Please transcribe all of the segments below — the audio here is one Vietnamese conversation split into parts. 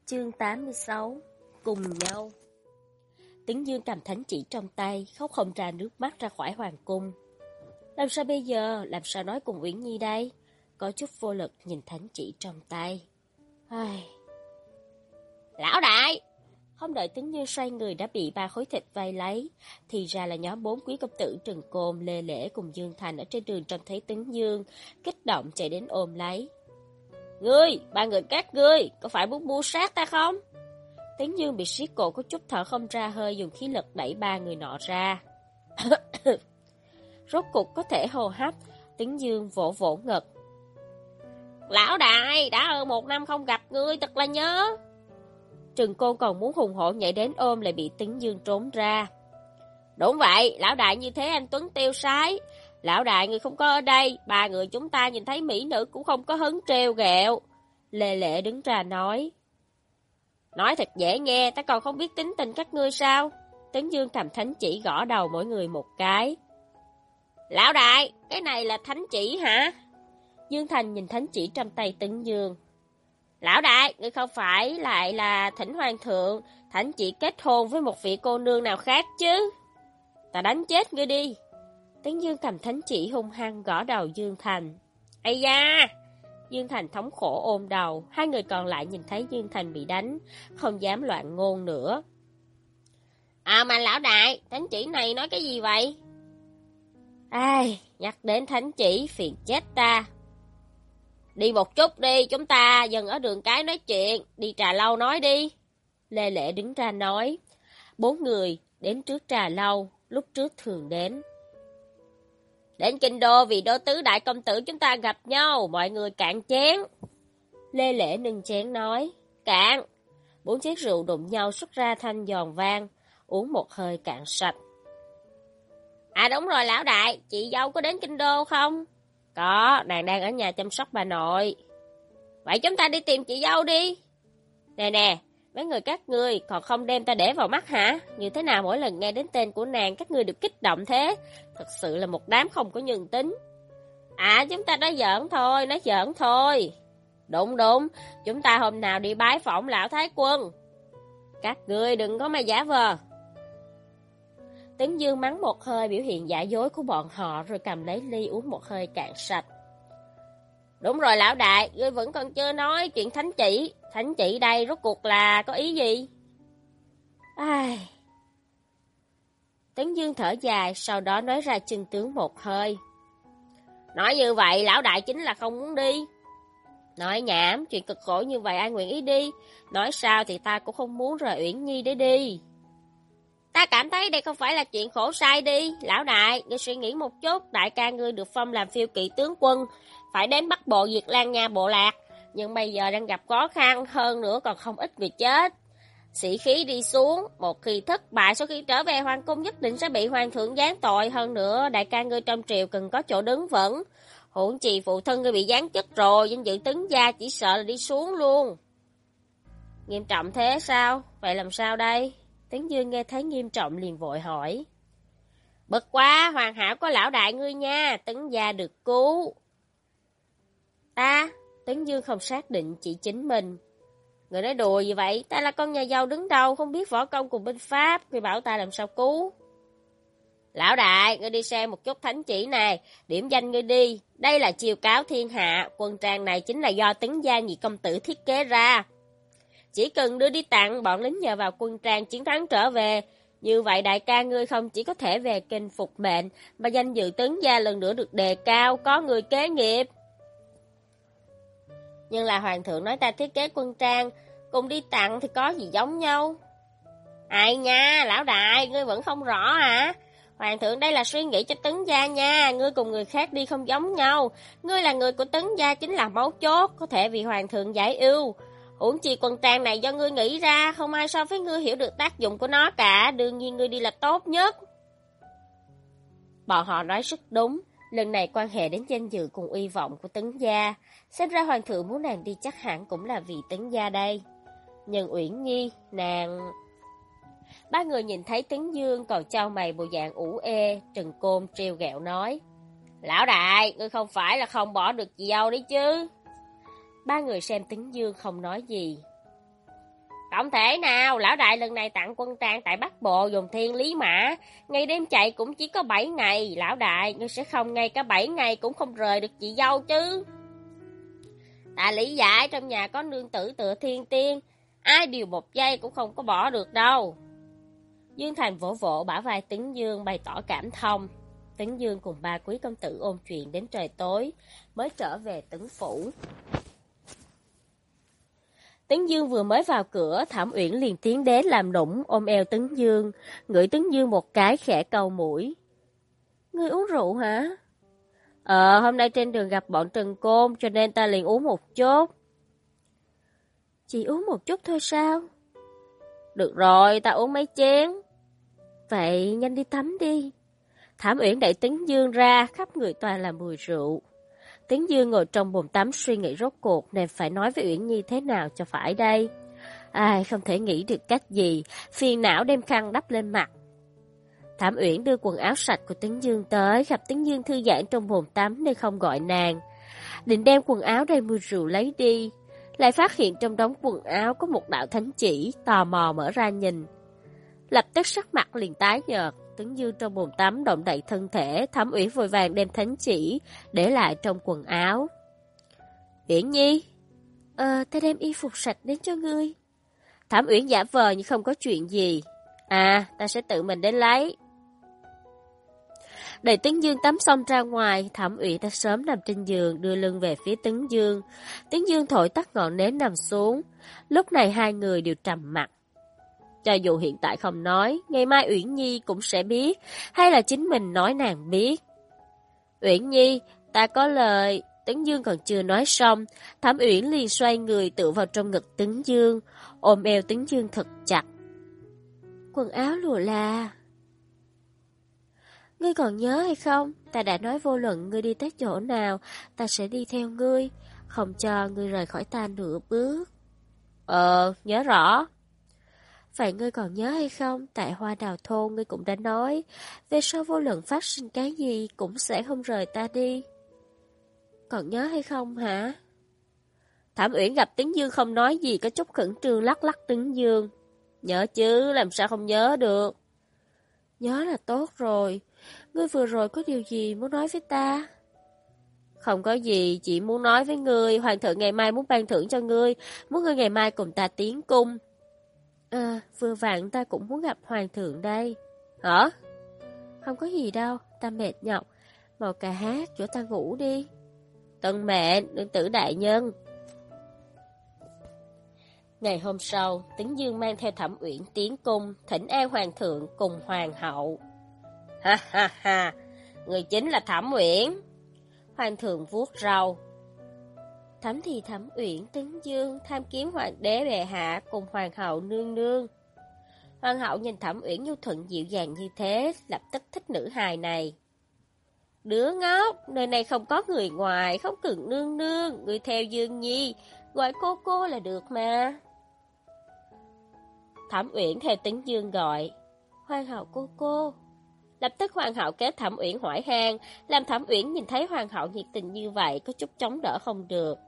Chương 86. Cùng nhau. Tấn Dương cầm thánh chỉ trong tay, khóc không ra nước mắt ra khỏi hoàng cung. Làm sao bây giờ, làm sao nói cùng Uyển Nhi đây? Có chút vô lực nhìn thánh chỉ trong tay. Lão đại! Không đợi Tấn Dương xoay người đã bị 3 khối thịt vây lấy. Thì ra là nhóm 4 quý công tử Trừng Côn, Lê Lễ cùng Dương Thành ở trên đường trông thấy Tấn Dương, kích động chạy đến ôm lấy. Ngươi, 3 người các ngươi, có phải muốn mưu sát ta không? Tấn Dương bị siết cổ có chút thở không ra hơi, dùng khí lực đẩy 3 người nọ ra. Rốt cục có thể hô hấp, Tấn Dương vỗ vỗ ngực. Lão đại, đã hơn 1 năm không gặp ngươi, thật là nhớ. Trừng Côn còn muốn hùng hổ nhảy đến ôm lại bị Tấn Dương trốn ra. Đúng vậy, lão đại như thế anh Tuấn tiêu sái. Lão đại người không có ở đây, 3 người chúng ta nhìn thấy mỹ nữ cũng không có hứng trêu ghẹo. Lê Lệ đứng ra nói. Nói thật dễ nghe, ta còn không biết tính tình các ngươi sao? Tấn Dương cầm thánh chỉ gõ đầu mỗi người một cái. Lão đại, cái này là thánh chỉ hả? Dương Thành nhìn thánh chỉ trong tay Tấn Dương. Lão đại, ngươi không phải lại là thỉnh hoàng thượng, thánh chỉ kết hôn với một vị cô nương nào khác chứ? Ta đánh chết ngươi đi. Tấn Dương cầm thánh chỉ hung hăng gõ đầu Dương Thành. Ây da! Dương Thành thống khổ ôm đầu, 2 người còn lại nhìn thấy Dương Thành bị đánh, không dám loạn ngôn nữa. Mà lão đại, thánh chỉ này nói cái gì vậy? Ai, nhắc đến thánh chỉ phiền chết ta. Đi một chút đi, chúng ta dừng ở đường cái nói chuyện, đi trà lâu nói đi. Lê Lệ đứng ra nói. 4 người đến trước trà lâu, lúc trước thường đến. Đến kinh đô vì đô tứ đại công tử chúng ta gặp nhau, mọi người cạn chén. Lê Lễ nâng chén nói. Cạn. 4 chén rượu đụng nhau xuất ra thanh giòn vang, uống một hơi cạn sạch. Đúng rồi lão đại, chị dâu có đến kinh đô không? Có, nàng đang ở nhà chăm sóc bà nội. Vậy chúng ta đi tìm chị dâu đi. Nè, mấy người các ngươi còn không đem ta để vào mắt hả? Như thế nào mỗi lần nghe đến tên của nàng các ngươi được kích động thế? Thật sự là một đám không có nhân tính. Chúng ta nói giỡn thôi. Đúng, chúng ta hôm nào đi bái phỏng lão thái quân. Các ngươi đừng có mà giả vờ. Tấn Dương mắng một hơi biểu hiện giả dối của bọn họ rồi cầm lấy ly uống một hơi cạn sạch. Đúng rồi lão đại, ngươi vẫn còn chưa nói chuyện thánh chỉ. Thánh chỉ đây rốt cuộc là có ý gì? Tấn Dương thở dài, sau đó nói ra chân tướng một hơi. Nói như vậy lão đại chính là không muốn đi. Nói nhảm, chuyện cực khổ như vậy ai nguyện ý đi. Nói sao thì ta cũng không muốn rời Uyển Nhi để đi. Ta cảm thấy đây không phải là chuyện khổ sai đi. Lão đại, ngươi suy nghĩ một chút, đại ca ngươi được phong làm phiêu kỵ tướng quân, phải đến Bắc Bộ diệt Lan Nha bộ lạc. Nhưng bây giờ đang gặp khó khăn, hơn nữa còn không ít người chết. Sĩ khí đi xuống, một khi thất bại sau khi trở về hoàng cung nhất định sẽ bị hoàng thượng giáng tội. Hơn nữa, đại ca ngươi trong triều cần có chỗ đứng vững. Huống chi phụ thân ngươi bị giáng chức rồi, danh dự Tấn gia chỉ sợ là đi xuống luôn. Nghiêm trọng thế sao? Vậy làm sao đây? Tấn Dương nghe thấy nghiêm trọng liền vội hỏi. Bực quá, hoàn hảo có lão đại ngươi nha, Tấn gia được cứu. Ta, Tấn Dương không xác định chỉ chính mình. Người nói đùa gì vậy, ta là con nhà giàu đứng đầu, không biết võ công cùng binh pháp, ngươi bảo ta làm sao cứu. Lão đại, ngươi đi xem một chút thánh chỉ này, điểm danh ngươi đi. Đây là chiêu cáo thiên hạ, quân trang này chính là do Tấn gia nhị công tử thiết kế ra. Chỉ cần đưa đi tặng, bọn lính nhờ vào quân trang chiến thắng trở về. Như vậy đại ca ngươi không chỉ có thể về kinh phục mệnh, mà danh dự Tấn gia lần nữa được đề cao, có người kế nghiệp. Nhưng là hoàng thượng nói ta thiết kế quân trang, cùng đi tặng thì có gì giống nhau? Ai nha, lão đại, ngươi vẫn không rõ hả? Hoàng thượng đây là suy nghĩ cho Tấn gia nha, ngươi cùng người khác đi không giống nhau. Ngươi là người của Tấn gia chính là mấu chốt, có thể vì hoàng thượng giải ưu. Huống chi quân trang này do ngươi nghĩ ra, không ai so với ngươi hiểu được tác dụng của nó cả, đương nhiên ngươi đi là tốt nhất. Bọn họ nói rất đúng, lần này quan hệ đến danh dự cùng uy vọng của Tấn gia, xem ra hoàng thượng muốn nàng đi chắc hẳn cũng là vì Tấn gia đây. Nhưng Uyển Nhi, nàng... 3 người nhìn thấy Tấn Dương còn chau mày bộ dạng ủ ê, Trừng Côn trêu ghẹo nói. Lão đại, ngươi không phải là không bỏ được chị dâu đấy chứ? 3 người xem Tấn Dương không nói gì. Không thể nào, lão đại lần này tặng quân trang tại Bắc Bộ dùng thiên lý mã, ngày đêm chạy cũng chỉ có 7 ngày, lão đại, ngươi sẽ không ngay cả 7 ngày cũng không rời được chị dâu chứ. Ta lý giải trong nhà có nương tử tựa thiên tiên, ai điều một giây cũng không có bỏ được đâu. Dương Thành vỗ vỗ bả vai Tấn Dương bày tỏ cảm thông. Tấn Dương cùng ba quý công tử ôn chuyện đến trời tối, mới trở về Tấn phủ. Tấn Dương vừa mới vào cửa, Thẩm Uyển liền tiến đến làm nũng ôm eo Tấn Dương, ngửi Tấn Dương một cái khẽ cau mũi. Ngươi uống rượu hả? Hôm nay trên đường gặp bọn Trần Côn cho nên ta liền uống một chút. Chỉ uống một chút thôi sao? Được rồi, ta uống mấy chén. Vậy nhanh đi tắm đi. Thẩm Uyển đẩy Tấn Dương ra, khắp người toàn là mùi rượu. Tấn Dương ngồi trong bồn tắm suy nghĩ rốt cuộc nên phải nói với Uyển Nhi thế nào cho phải đây. Ai không thể nghĩ được cách gì, phiền não đem khăn đắp lên mặt. Thẩm Uyển đưa quần áo sạch của Tấn Dương tới, gặp Tấn Dương thư giãn trong bồn tắm nên không gọi nàng. Định đem quần áo đầy mùi rượu lấy đi, lại phát hiện trong đống quần áo có một đạo thánh chỉ, tò mò mở ra nhìn. Lập tức sắc mặt liền tái nhợt. Tấn Dương trong bồn tắm động đậy thân thể, Thẩm Uyển vội vàng đem thánh chỉ để lại trong quần áo. Uyển Nhi, ta đem y phục sạch đến cho ngươi. Thẩm Uyển giả vờ như không có chuyện gì. Ta sẽ tự mình đến lấy. Đợi Tấn Dương tắm xong ra ngoài, Thẩm Uyển đã sớm nằm trên giường, đưa lưng về phía Tấn Dương. Tấn Dương thổi tắt ngọn nến nằm xuống. Lúc này hai người đều trầm mặc. Cho dù hiện tại không nói, ngày mai Uyển Nhi cũng sẽ biết, hay là chính mình nói nàng biết. Uyển Nhi, ta có lời. Tấn Dương còn chưa nói xong, Thẩm Uyển liền xoay người tựa vào trong ngực Tấn Dương, ôm eo Tấn Dương thật chặt. Quần áo lụa là... Ngươi còn nhớ hay không? Ta đã nói vô luận ngươi đi tới chỗ nào, ta sẽ đi theo ngươi, không cho ngươi rời khỏi ta nửa bước. Nhớ rõ. Vậy ngươi còn nhớ hay không? Tại Hoa Đào Thôn ngươi cũng đã nói, về sau vô luận phát sinh cái gì cũng sẽ không rời ta đi. Còn nhớ hay không hả? Thẩm Uyển gặp Tấn Dương không nói gì, có chút khẩn trương lắc lắc Tấn Dương. Nhớ chứ, làm sao không nhớ được. Nhớ là tốt rồi. Ngươi vừa rồi có điều gì muốn nói với ta? Không có gì, chỉ muốn nói với ngươi, hoàng thượng ngày mai muốn ban thưởng cho ngươi, muốn ngươi ngày mai cùng ta tiến cung. Vừa vặn ta cũng muốn gặp hoàng thượng đây. Hả? Không có gì đâu, ta mệt nhọc. Mau ca hát, chỗ ta ngủ đi. Tuân mệnh, nương tử đại nhân. Ngày hôm sau, Tấn Dương mang theo Thẩm Uyển tiến cung, thỉnh an hoàng thượng cùng hoàng hậu. Ha ha ha, người chính là Thẩm Uyển. Hoàng thượng vuốt râu. Thẩm thì Thẩm Uyển Tấn Dương tham kiến hoàng đế bệ hạ cùng hoàng hậu nương nương. Hoàng hậu nhìn Thẩm Uyển nhu thuận dịu dàng như thế, lập tức thích nữ hài này. Đứa ngốc, nơi này không có người ngoài, không cần nương nương, người theo Dương Nhi, gọi cô là được mà. Thẩm Uyển theo Tấn Dương gọi, hoàng hậu cô. Lập tức hoàng hậu kéo Thẩm Uyển hỏi han, làm Thẩm Uyển nhìn thấy hoàng hậu nhiệt tình như vậy, có chút chống đỡ không được.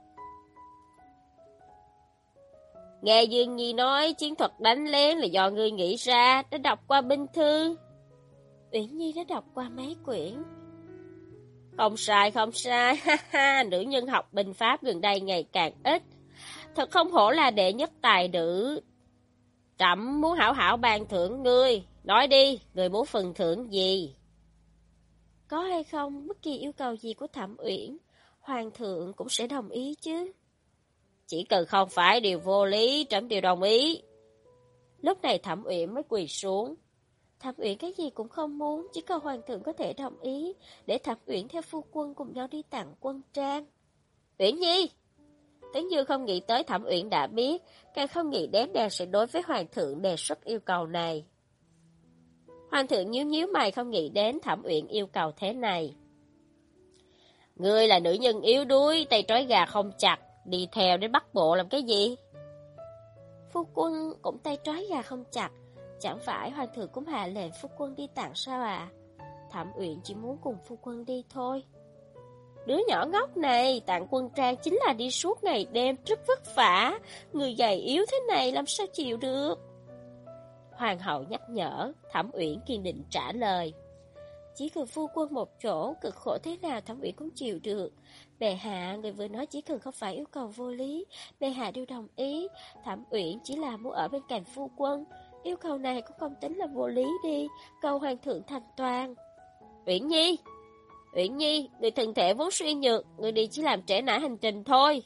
Nghe Dương Nhi nói chiến thuật đánh lén là do ngươi nghĩ ra, đã đọc qua binh thư. Uyển Nhi đã đọc qua mấy quyển. Không sai, ha ha, nữ nhân học binh pháp gần đây ngày càng ít. Thật không hổ là đệ nhất tài nữ. Trẫm muốn hảo hảo ban thưởng ngươi, nói đi, ngươi muốn phần thưởng gì? Có hay không, bất kỳ yêu cầu gì của Thẩm Uyển, hoàng thượng cũng sẽ đồng ý chứ. Chỉ cần không phải điều vô lý, trẫm đều đồng ý. Lúc này Thẩm Uyển mới quỳ xuống. Thẩm Uyển cái gì cũng không muốn, chỉ cần hoàng thượng có thể đồng ý, để Thẩm Uyển theo phu quân cùng nhau đi tặng quân trang. Uyển Nhi! Tấn Dương không nghĩ tới Thẩm Uyển đã biết, càng không nghĩ đến nàng sẽ đối với hoàng thượng đề xuất yêu cầu này. Hoàng thượng nhíu mày không nghĩ đến Thẩm Uyển yêu cầu thế này. Ngươi là nữ nhân yếu đuối, tay trói gà không chặt, đi theo đến Bắc Bộ làm cái gì? Phu quân cũng tay trói gà không chặt, chẳng phải hoàng thượng cũng hạ lệnh phu quân đi tặng sao à? Thẩm Uyển chỉ muốn cùng phu quân đi thôi. Đứa nhỏ ngốc này, Tạng Quân Trang chính là đi suốt ngày đêm rất vất vả, người gầy yếu thế này làm sao chịu được? Hoàng hậu nhắc nhở, Thẩm Uyển kiên định trả lời. Chỉ cần phu quân một chỗ, cực khổ thế nào Thẩm Uyển cũng chịu được. Bệ hạ, người vừa nói chỉ cần không phải yêu cầu vô lý, bệ hạ đều đồng ý. Thẩm Uyển chỉ là muốn ở bên cạnh phu quân, yêu cầu này cũng không tính là vô lý đi, cầu hoàng thượng thành toàn. Uyển Nhi, Uyển Nhi, người thân thể vốn suy nhược, người đi chỉ làm trễ nải hành trình thôi.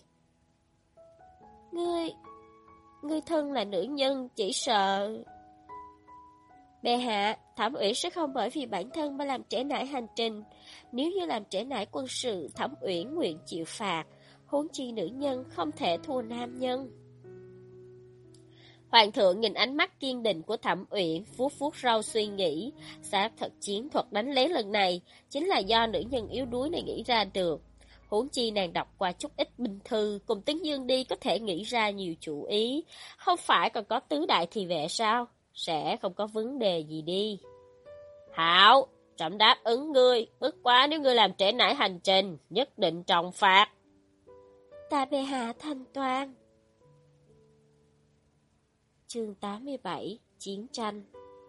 Ngươi thân là nữ nhân, chỉ sợ... Bệ hạ, Thẩm Uyển sẽ không bởi vì bản thân mà làm trễ nải hành trình. Nếu như làm trễ nải quân sự, Thẩm Uyển nguyện chịu phạt. Huống chi nữ nhân không thể thua nam nhân. Hoàng thượng nhìn ánh mắt kiên định của Thẩm Uyển, vuốt vuốt râu suy nghĩ. Xác thật chiến thuật đánh lén lần này chính là do nữ nhân yếu đuối này nghĩ ra được. Huống chi nàng đọc qua chút ít binh thư, cùng Tấn Dương đi có thể nghĩ ra nhiều chủ ý. Không phải còn có tứ đại thị vệ sao? Sẽ không có vấn đề gì đi. Hảo, trẫm đáp ứng ngươi, bất quá nếu ngươi làm trễ nải hành trình, nhất định trọng phạt. Ta bệ hạ thanh toán. Chương 87, Chiến tranh.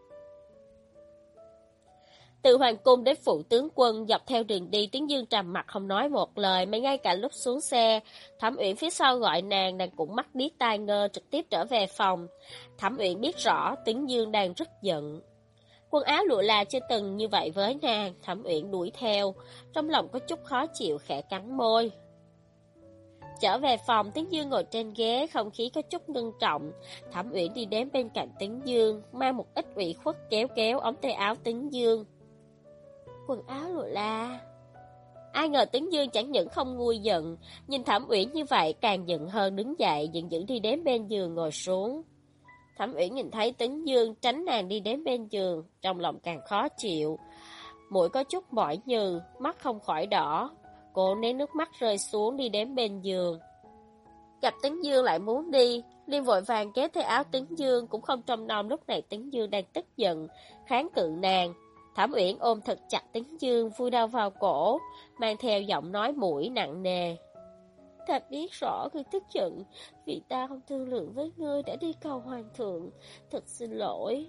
Từ hoàng cung đến phủ tướng quân, dọc theo đường đi, Tấn Dương trầm mặt không nói một lời, mà ngay cả lúc xuống xe, Thẩm Uyển phía sau gọi nàng cũng mắt điếc tai ngơ trực tiếp trở về phòng. Thẩm Uyển biết rõ Tấn Dương đang rất giận. Quần áo lụa là chưa từng như vậy với nàng, Thẩm Uyển đuổi theo, trong lòng có chút khó chịu khẽ cắn môi. Trở về phòng, Tấn Dương ngồi trên ghế, không khí có chút ngưng trọng. Thẩm Uyển đi đến bên cạnh Tấn Dương, mang một ít ủy khuất kéo kéo ống tay áo Tấn Dương. Quần áo lụa là... Ai ngờ Tấn Dương chẳng những không nguôi giận, nhìn Thẩm Uyển như vậy càng giận hơn, đứng dậy giận dữ đi đến bên giường ngồi xuống. Thẩm Uyển nhìn thấy Tấn Dương tránh nàng đi đến bên giường, trong lòng càng khó chịu. Mũi có chút mỏi nhừ, mắt không khỏi đỏ. Cô nén nước mắt rơi xuống đi đến bên giường. Gặp Tấn Dương lại muốn đi, liền vội vàng kéo theo áo Tấn Dương, cũng không trông nom lúc này Tấn Dương đang tức giận, kháng cự nàng. Thẩm Uyển ôm thật chặt Tấn Dương, vui đau vào cổ, mang theo giọng nói mũi nặng nề. Ta biết rõ ngươi tức giận, vì ta không thương lượng với ngươi đã đi cầu hoàng thượng, thật xin lỗi.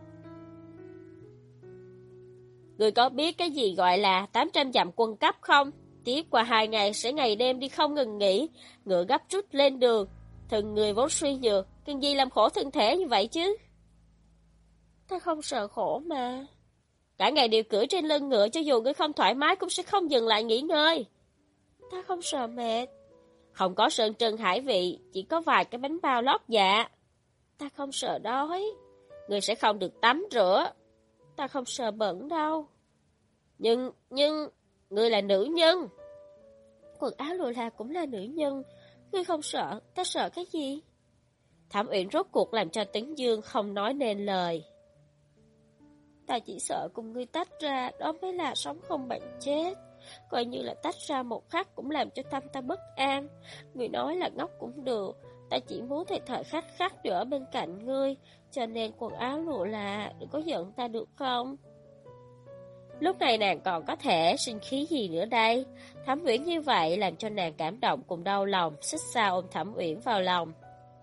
Ngươi có biết cái gì gọi là 800 dặm quân cấp không? Tiếp qua 2 ngày sẽ ngày đêm đi không ngừng nghỉ, ngựa gấp rút lên đường. Thân người vốn suy nhược, cần gì làm khổ thân thể như vậy chứ? Ta không sợ khổ mà. Cả ngày đều cưỡi trên lưng ngựa, cho dù ngươi không thoải mái cũng sẽ không dừng lại nghỉ ngơi. Ta không sợ mệt. Không có sơn trân hải vị, chỉ có vài cái bánh bao lót dạ. Ta không sợ đói. Ngươi sẽ không được tắm rửa. Ta không sợ bẩn đâu. Nhưng, ngươi là nữ nhân. Quần áo lụa là cũng là nữ nhân. Ngươi không sợ, ta sợ cái gì? Thẩm Uyển rốt cuộc làm cho Tấn Dương không nói nên lời. Ta chỉ sợ cùng ngươi tách ra, đó mới là sống không bằng chết. Coi như là tách ra một khắc cũng làm cho tâm ta bất an. Ngươi nói là ngốc cũng được, ta chỉ muốn thời khắc khắc ở bên cạnh ngươi, cho nên quần áo lụa là đừng có giận ta được không? Lúc này nàng còn có thể sinh khí gì nữa đây? Thẩm Uyển như vậy làm cho nàng cảm động cùng đau lòng, xích sao ôm Thẩm Uyển vào lòng.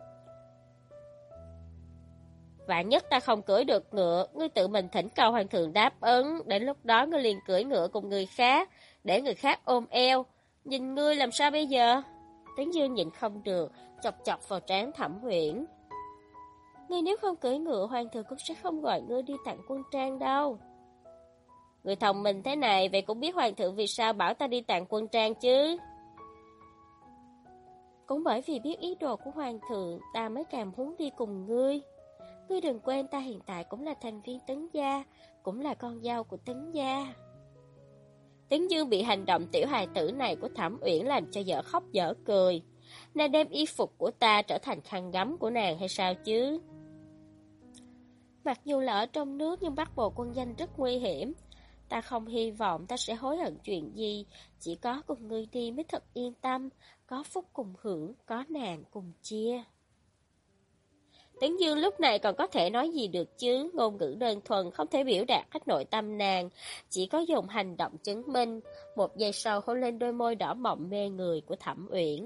Vạn nhất ta không cưỡi được ngựa, ngươi tự mình thỉnh cầu hoàng thượng đáp ứng, đến lúc đó ngươi liền cưỡi ngựa cùng người khác, để người khác ôm eo. Nhìn ngươi làm sao bây giờ? Tấn Dương nhịn không được, chọc chọc vào trán Thẩm Uyển. Ngươi nếu không cưỡi ngựa, hoàng thượng cũng sẽ không gọi ngươi đi Tạng Quân Trang đâu. Người thông minh thế này, vậy cũng biết hoàng thượng vì sao bảo ta đi Tạng Quân Trang chứ? Cũng bởi vì biết ý đồ của hoàng thượng, ta mới càng muốn đi cùng ngươi. Ngươi đừng quên ta hiện tại cũng là thành viên Tấn gia, cũng là con dâu của Tấn gia. Tấn Dương bị hành động tiểu hài tử này của Thẩm Uyển làm cho dở khóc dở cười. Nàng đem y phục của ta trở thành khăn gấm của nàng hay sao chứ? Mặc dù là ở trong nước nhưng bắt bộ quân danh rất nguy hiểm. Ta không hy vọng ta sẽ hối hận chuyện gì, chỉ có cùng ngươi đi mới thật yên tâm, có phúc cùng hưởng, có nạn cùng chia. Tấn Dương lúc này còn có thể nói gì được chứ, ngôn ngữ đơn thuần không thể biểu đạt hết nội tâm nàng, chỉ có dùng hành động chứng minh. Một giây sau hôn lên đôi môi đỏ mọng mê người của Thẩm Uyển.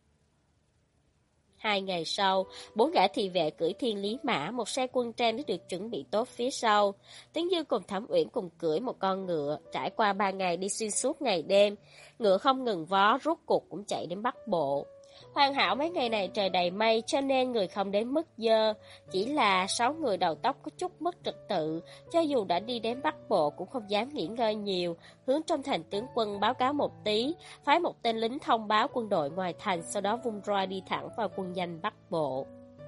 2 ngày sau, 4 gã thị vệ cưỡi thiên lý mã, một xe quân trang đã được chuẩn bị tốt phía sau. Tấn Dương cùng Thẩm Uyển cùng cưỡi một con ngựa, trải qua 3 ngày đi xuyên suốt ngày đêm, ngựa không ngừng vó, rốt cuộc cũng chạy đến Bắc Bộ. Hoàn hảo mấy ngày này trời đầy mây cho nên người không đến mức dơ, chỉ là 6 người đầu tóc có chút mất trật tự, cho dù đã đi đến Bắc Bộ cũng không dám nghỉ ngơi nhiều, hướng trong thành tướng quân báo cáo một tí, phái một tên lính thông báo quân đội ngoài thành, sau đó vung roi đi thẳng vào quân doanh Bắc Bộ.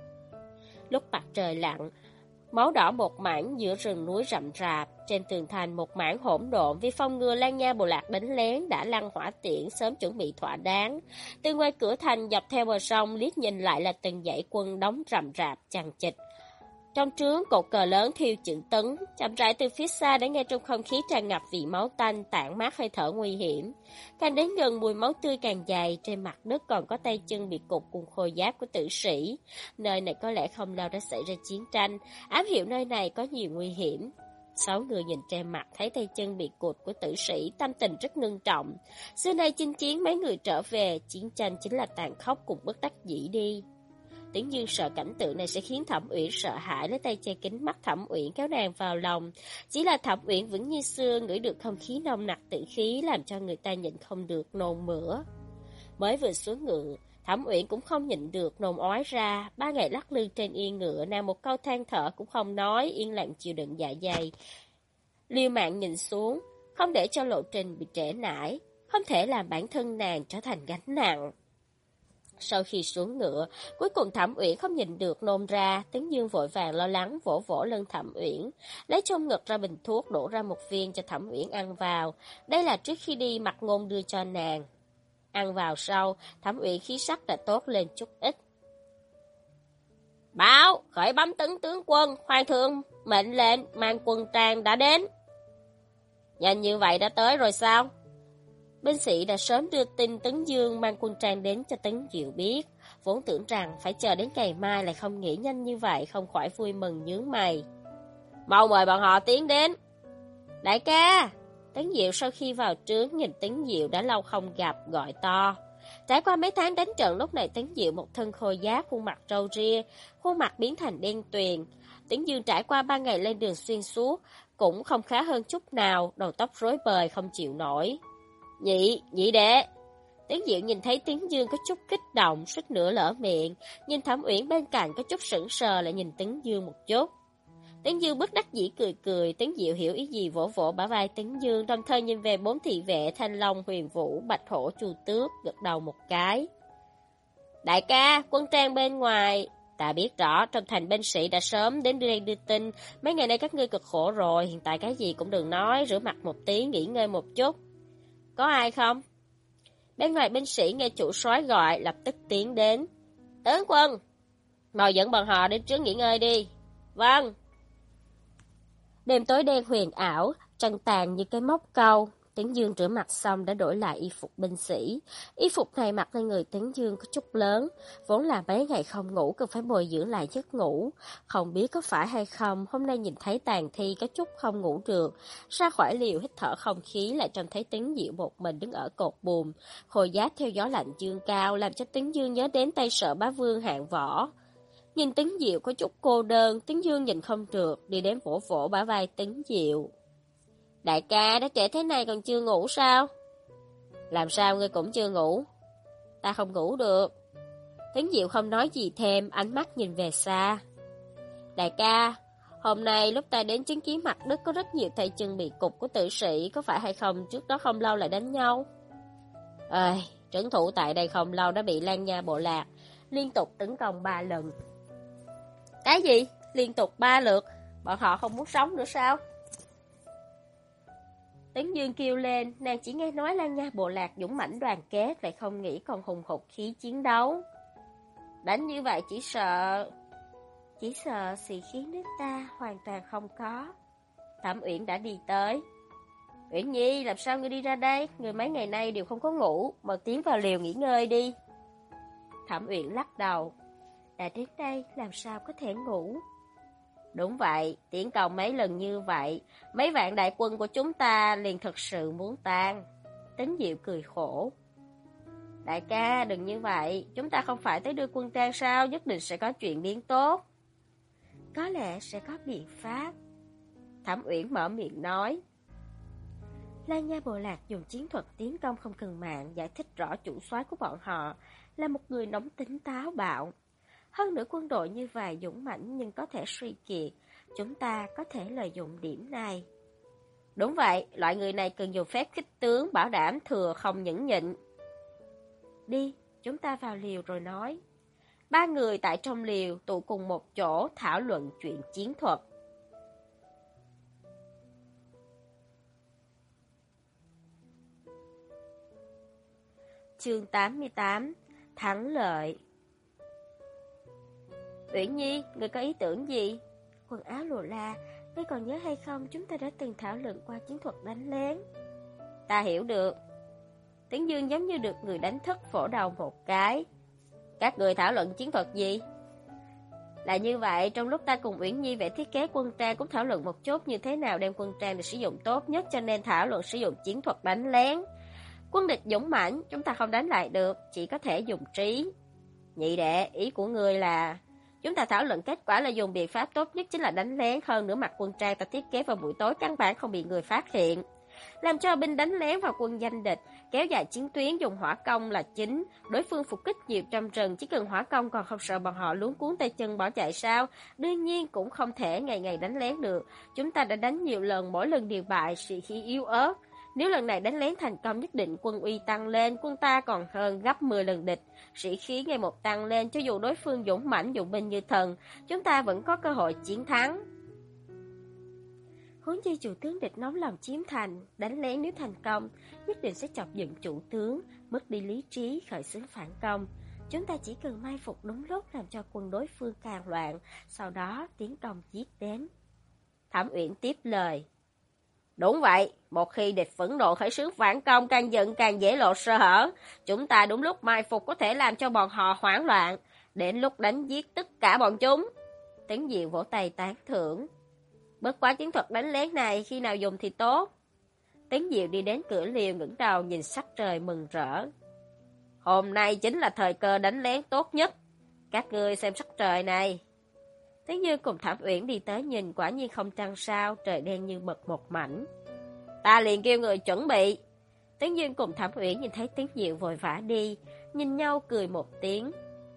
Lúc mặt trời lặn, máu đỏ một mảng giữa rừng núi rậm rạp, trên tường thành một mảng hỗn độn vì phong ngừa Lan Nha Bộ Lạc đánh lén đã lăn hỏa tiễn sớm chuẩn bị thỏa đáng. Từ ngoài cửa thành dọc theo bờ sông liếc nhìn lại là từng dãy quân đóng rậm rạp chằng chịt. Trong trướng cột cờ lớn thiêu chữ Tấn, chậm rãi từ phía xa để nghe trong không khí tràn ngập vị máu tanh, tản mát hơi thở nguy hiểm. Càng đến gần mùi máu tươi càng dày, trên mặt đất còn có tay chân bị cụt cùng khôi giáp của tử sĩ. Nơi này có lẽ không lâu đã xảy ra chiến tranh, ám hiệu nơi này có nhiều nguy hiểm. 6 người nhìn trên mặt thấy tay chân bị cụt của tử sĩ, tâm tình rất ngưng trọng. Xưa nay chinh chiến mấy người trở về, chiến tranh chính là tàn khốc cùng bất đắc dĩ đi. Tấn Dương sợ cảnh tượng này sẽ khiến Thẩm Uyển sợ hãi, lấy tay che kính mắt Thẩm Uyển kéo nàng vào lòng. Chỉ là Thẩm Uyển vẫn như xưa ngửi được không khí nồng nặc tử khí làm cho người ta nhịn không được nôn mửa. Mới vừa xuống ngựa, Thẩm Uyển cũng không nhịn được nôn ói ra. 3 ngày lắc lư trên yên ngựa, nàng một câu than thở cũng không nói, yên lặng chịu đựng dạ dày. Liêu Mạng nhìn xuống, không để cho lộ trình bị trễ nải, không thể làm bản thân nàng trở thành gánh nặng. Sau khi xuống ngựa, cuối cùng Thẩm Uyển không nhìn được nôn ra, Tấn Dương vội vàng lo lắng vỗ vỗ lưng Thẩm Uyển, lấy trong ngực ra bình thuốc đổ ra một viên cho Thẩm Uyển ăn vào. Đây là trước khi đi Mặt Ngôn đưa cho nàng. Ăn vào sau, Thẩm Uyển khí sắc đã tốt lên chút ít. Báo, khởi bấm Tấn tướng quân, hoàng thượng mệnh lệnh mang quân trang đã đến. Nhanh như vậy đã tới rồi sao? Binh sĩ đã sớm đưa tin Tấn Dương mang quân trang đến cho Tấn Diệu biết, vốn tưởng rằng phải chờ đến ngày mai lại không nghĩ nhanh như vậy, không khỏi vui mừng nhướng mày. Mau mời bọn họ tiến đến. Đại ca! Tấn Diệu sau khi vào trướng nhìn Tấn Diệu đã lâu không gặp, gọi to. Trải qua mấy tháng đánh trận, lúc này Tấn Diệu một thân khôi giáp, khuôn mặt râu ria, khuôn mặt biến thành đen tuyền. Tấn Dương trải qua 3 ngày lên đường xuyên suốt, cũng không khá hơn chút nào, đầu tóc rối bời không chịu nổi. Nhị đệ. Tấn Diệu nhìn thấy Tấn Dương có chút kích động, suýt nữa lỡ miệng, nhìn Thẩm Uyển bên cạnh có chút sững sờ lại nhìn Tấn Dương một chút. Tấn Dương bất đắc dĩ cười cười, Tấn Diệu hiểu ý gì vỗ vỗ bả vai Tấn Dương, đồng thời nhìn về 4 thị vệ Thanh Long, Huyền Vũ, Bạch Hổ, Chu Tước, gật đầu một cái. Đại ca, quân trang bên ngoài, ta biết rõ, trong thành binh sĩ đã sớm đến đây đưa tin, mấy ngày nay các ngươi cực khổ rồi, hiện tại cái gì cũng đừng nói, rửa mặt một tí, nghỉ ngơi một chút. Có ai không? Bên ngoài binh sĩ nghe chủ soái gọi, lập tức tiến đến. Tướng quân, mau dẫn bọn họ đến trước nghỉ ngơi đi. Vâng. Đêm tối đen huyền ảo, trăng tàn như cái móc câu. Tấn Dương rửa mặt xong đã đổi lại y phục binh sĩ. Y phục này mặc lên người Tấn Dương có chút lớn, vốn là mấy ngày không ngủ cần phải bồi dưỡng lại giấc ngủ. Không biết có phải hay không, hôm nay nhìn thấy tàn thi có chút không ngủ được. Ra khỏi liều hít thở không khí lại trông thấy Tấn Diệu một mình đứng ở cột buồm. Khôi giáp theo gió lạnh dương cao làm cho Tấn Dương nhớ đến tay Sở Bá Vương hạng võ. Nhìn Tấn Diệu có chút cô đơn, Tấn Dương nhìn không được, đi đến vỗ vỗ bả vai Tấn Diệu. Đại ca, đã trễ thế này còn chưa ngủ sao? Làm sao ngươi cũng chưa ngủ? Ta không ngủ được. Tấn Diệu không nói gì thêm, ánh mắt nhìn về xa. Đại ca, hôm nay lúc ta đến chứng kiến mặt đất có rất nhiều tay chân bị cục của tử sĩ, có phải hay không trước đó không lâu lại đánh nhau? Trấn thủ tại đây không lâu đã bị Lan Nha Bộ Lạc liên tục tấn công 3 lần. Cái gì? Liên tục 3 lượt? Bọn họ không muốn sống nữa sao? Tấn Dương kêu lên, nàng chỉ nghe nói Lan Nha Bộ Lạc dũng mãnh đoàn kết, lại không nghĩ còn hùng hục khí chiến đấu. Đánh như vậy chỉ sợ sĩ khí nước ta hoàn toàn không có. Thẩm Uyển đã đi tới. Uyển Nhi, làm sao ngươi đi ra đây? Ngươi mấy ngày nay đều không có ngủ, mau tiến vào liều nghỉ ngơi đi. Thẩm Uyển lắc đầu. đã đến đây làm sao có thể ngủ. Đúng vậy, tiến công mấy lần như vậy, mấy vạn đại quân của chúng ta liền thực sự muốn tan. Tín Diệu cười khổ. Đại ca, đừng như vậy, chúng ta không phải tới đưa quân trang sao, nhất định sẽ có chuyện biến tốt. Có lẽ sẽ có biện pháp. Thẩm Uyển mở miệng nói. Lan Nha bộ lạc dùng chiến thuật tiến công không cần mạng, giải thích rõ chủ soái của bọn họ là một người nóng tính táo bạo. Hơn nữa quân đội như vậy dũng mãnh nhưng có thể suy kiệt, chúng ta có thể lợi dụng điểm này. Đúng vậy, loại người này cần dùng phép khích tướng bảo đảm thừa không nhẫn nhịn. Đi, chúng ta vào liều rồi nói. Ba người tại trong liều tụ cùng một chỗ thảo luận chuyện chiến thuật. Chương 88: Thắng lợi. Uyển Nhi, người có ý tưởng gì? Quần áo lụa la, ngươi còn nhớ hay không, chúng ta đã từng thảo luận qua chiến thuật đánh lén. Ta hiểu được. Tiếng Dương giống như được người đánh thức, vỗ đầu một cái. Các người thảo luận chiến thuật gì? Là như vậy, trong lúc ta cùng Uyển Nhi vẽ thiết kế quân trang cũng thảo luận một chút như thế nào đem quân trang để sử dụng tốt nhất, cho nên thảo luận sử dụng chiến thuật đánh lén. Quân địch dũng mãnh, chúng ta không đánh lại được, chỉ có thể dùng trí. Nhị đệ, ý của ngươi là chúng ta thảo luận kết quả là dùng biện pháp tốt nhất chính là đánh lén, hơn nữa mặc quân trang ta thiết kế vào buổi tối căn bản không bị người phát hiện. Làm cho binh đánh lén vào quân danh địch, kéo dài chiến tuyến, dùng hỏa công là chính. Đối phương phục kích nhiều trăm rừng, chỉ cần hỏa công còn không sợ bọn họ luống cuống tay chân bỏ chạy sao? Đương nhiên cũng không thể ngày ngày đánh lén được. Chúng ta đã đánh nhiều lần, mỗi lần đều bại, sĩ khí yếu ớt. Nếu lần này đánh lén thành công nhất định quân uy tăng lên, quân ta còn hơn gấp 10 lần địch, sĩ khí ngày một tăng lên, cho dù đối phương dũng mãnh dụng binh như thần, chúng ta vẫn có cơ hội chiến thắng. Huống chi chủ tướng địch nóng lòng chiếm thành, đánh lén nếu thành công, nhất định sẽ chọc giận chủ tướng, mất đi lý trí, khởi xướng phản công. Chúng ta chỉ cần mai phục đúng lúc làm cho quân đối phương càng loạn, sau đó tiến công giết đến. Thẩm Uyển tiếp lời. Đúng vậy, một khi địch phẫn nộ khởi xướng phản công càng giận càng dễ lộ sơ hở. Chúng ta đúng lúc mai phục có thể làm cho bọn họ hoảng loạn, đến lúc đánh giết tất cả bọn chúng. Tiến Diệu vỗ tay tán thưởng. Bất quá chiến thuật đánh lén này khi nào dùng thì tốt. Tiến Diệu đi đến cửa liều ngẩng đầu nhìn sắc trời mừng rỡ. Hôm nay chính là thời cơ đánh lén tốt nhất. Các ngươi xem sắc trời này. Tiến Dương cùng Thẩm Uyển đi tới nhìn, quả nhiên không trăng sao, trời đen như mực một mảnh. Ta liền kêu người chuẩn bị. Tiến Dương cùng Thẩm Uyển nhìn thấy Tiến Diệu vội vã đi, nhìn nhau cười một tiếng.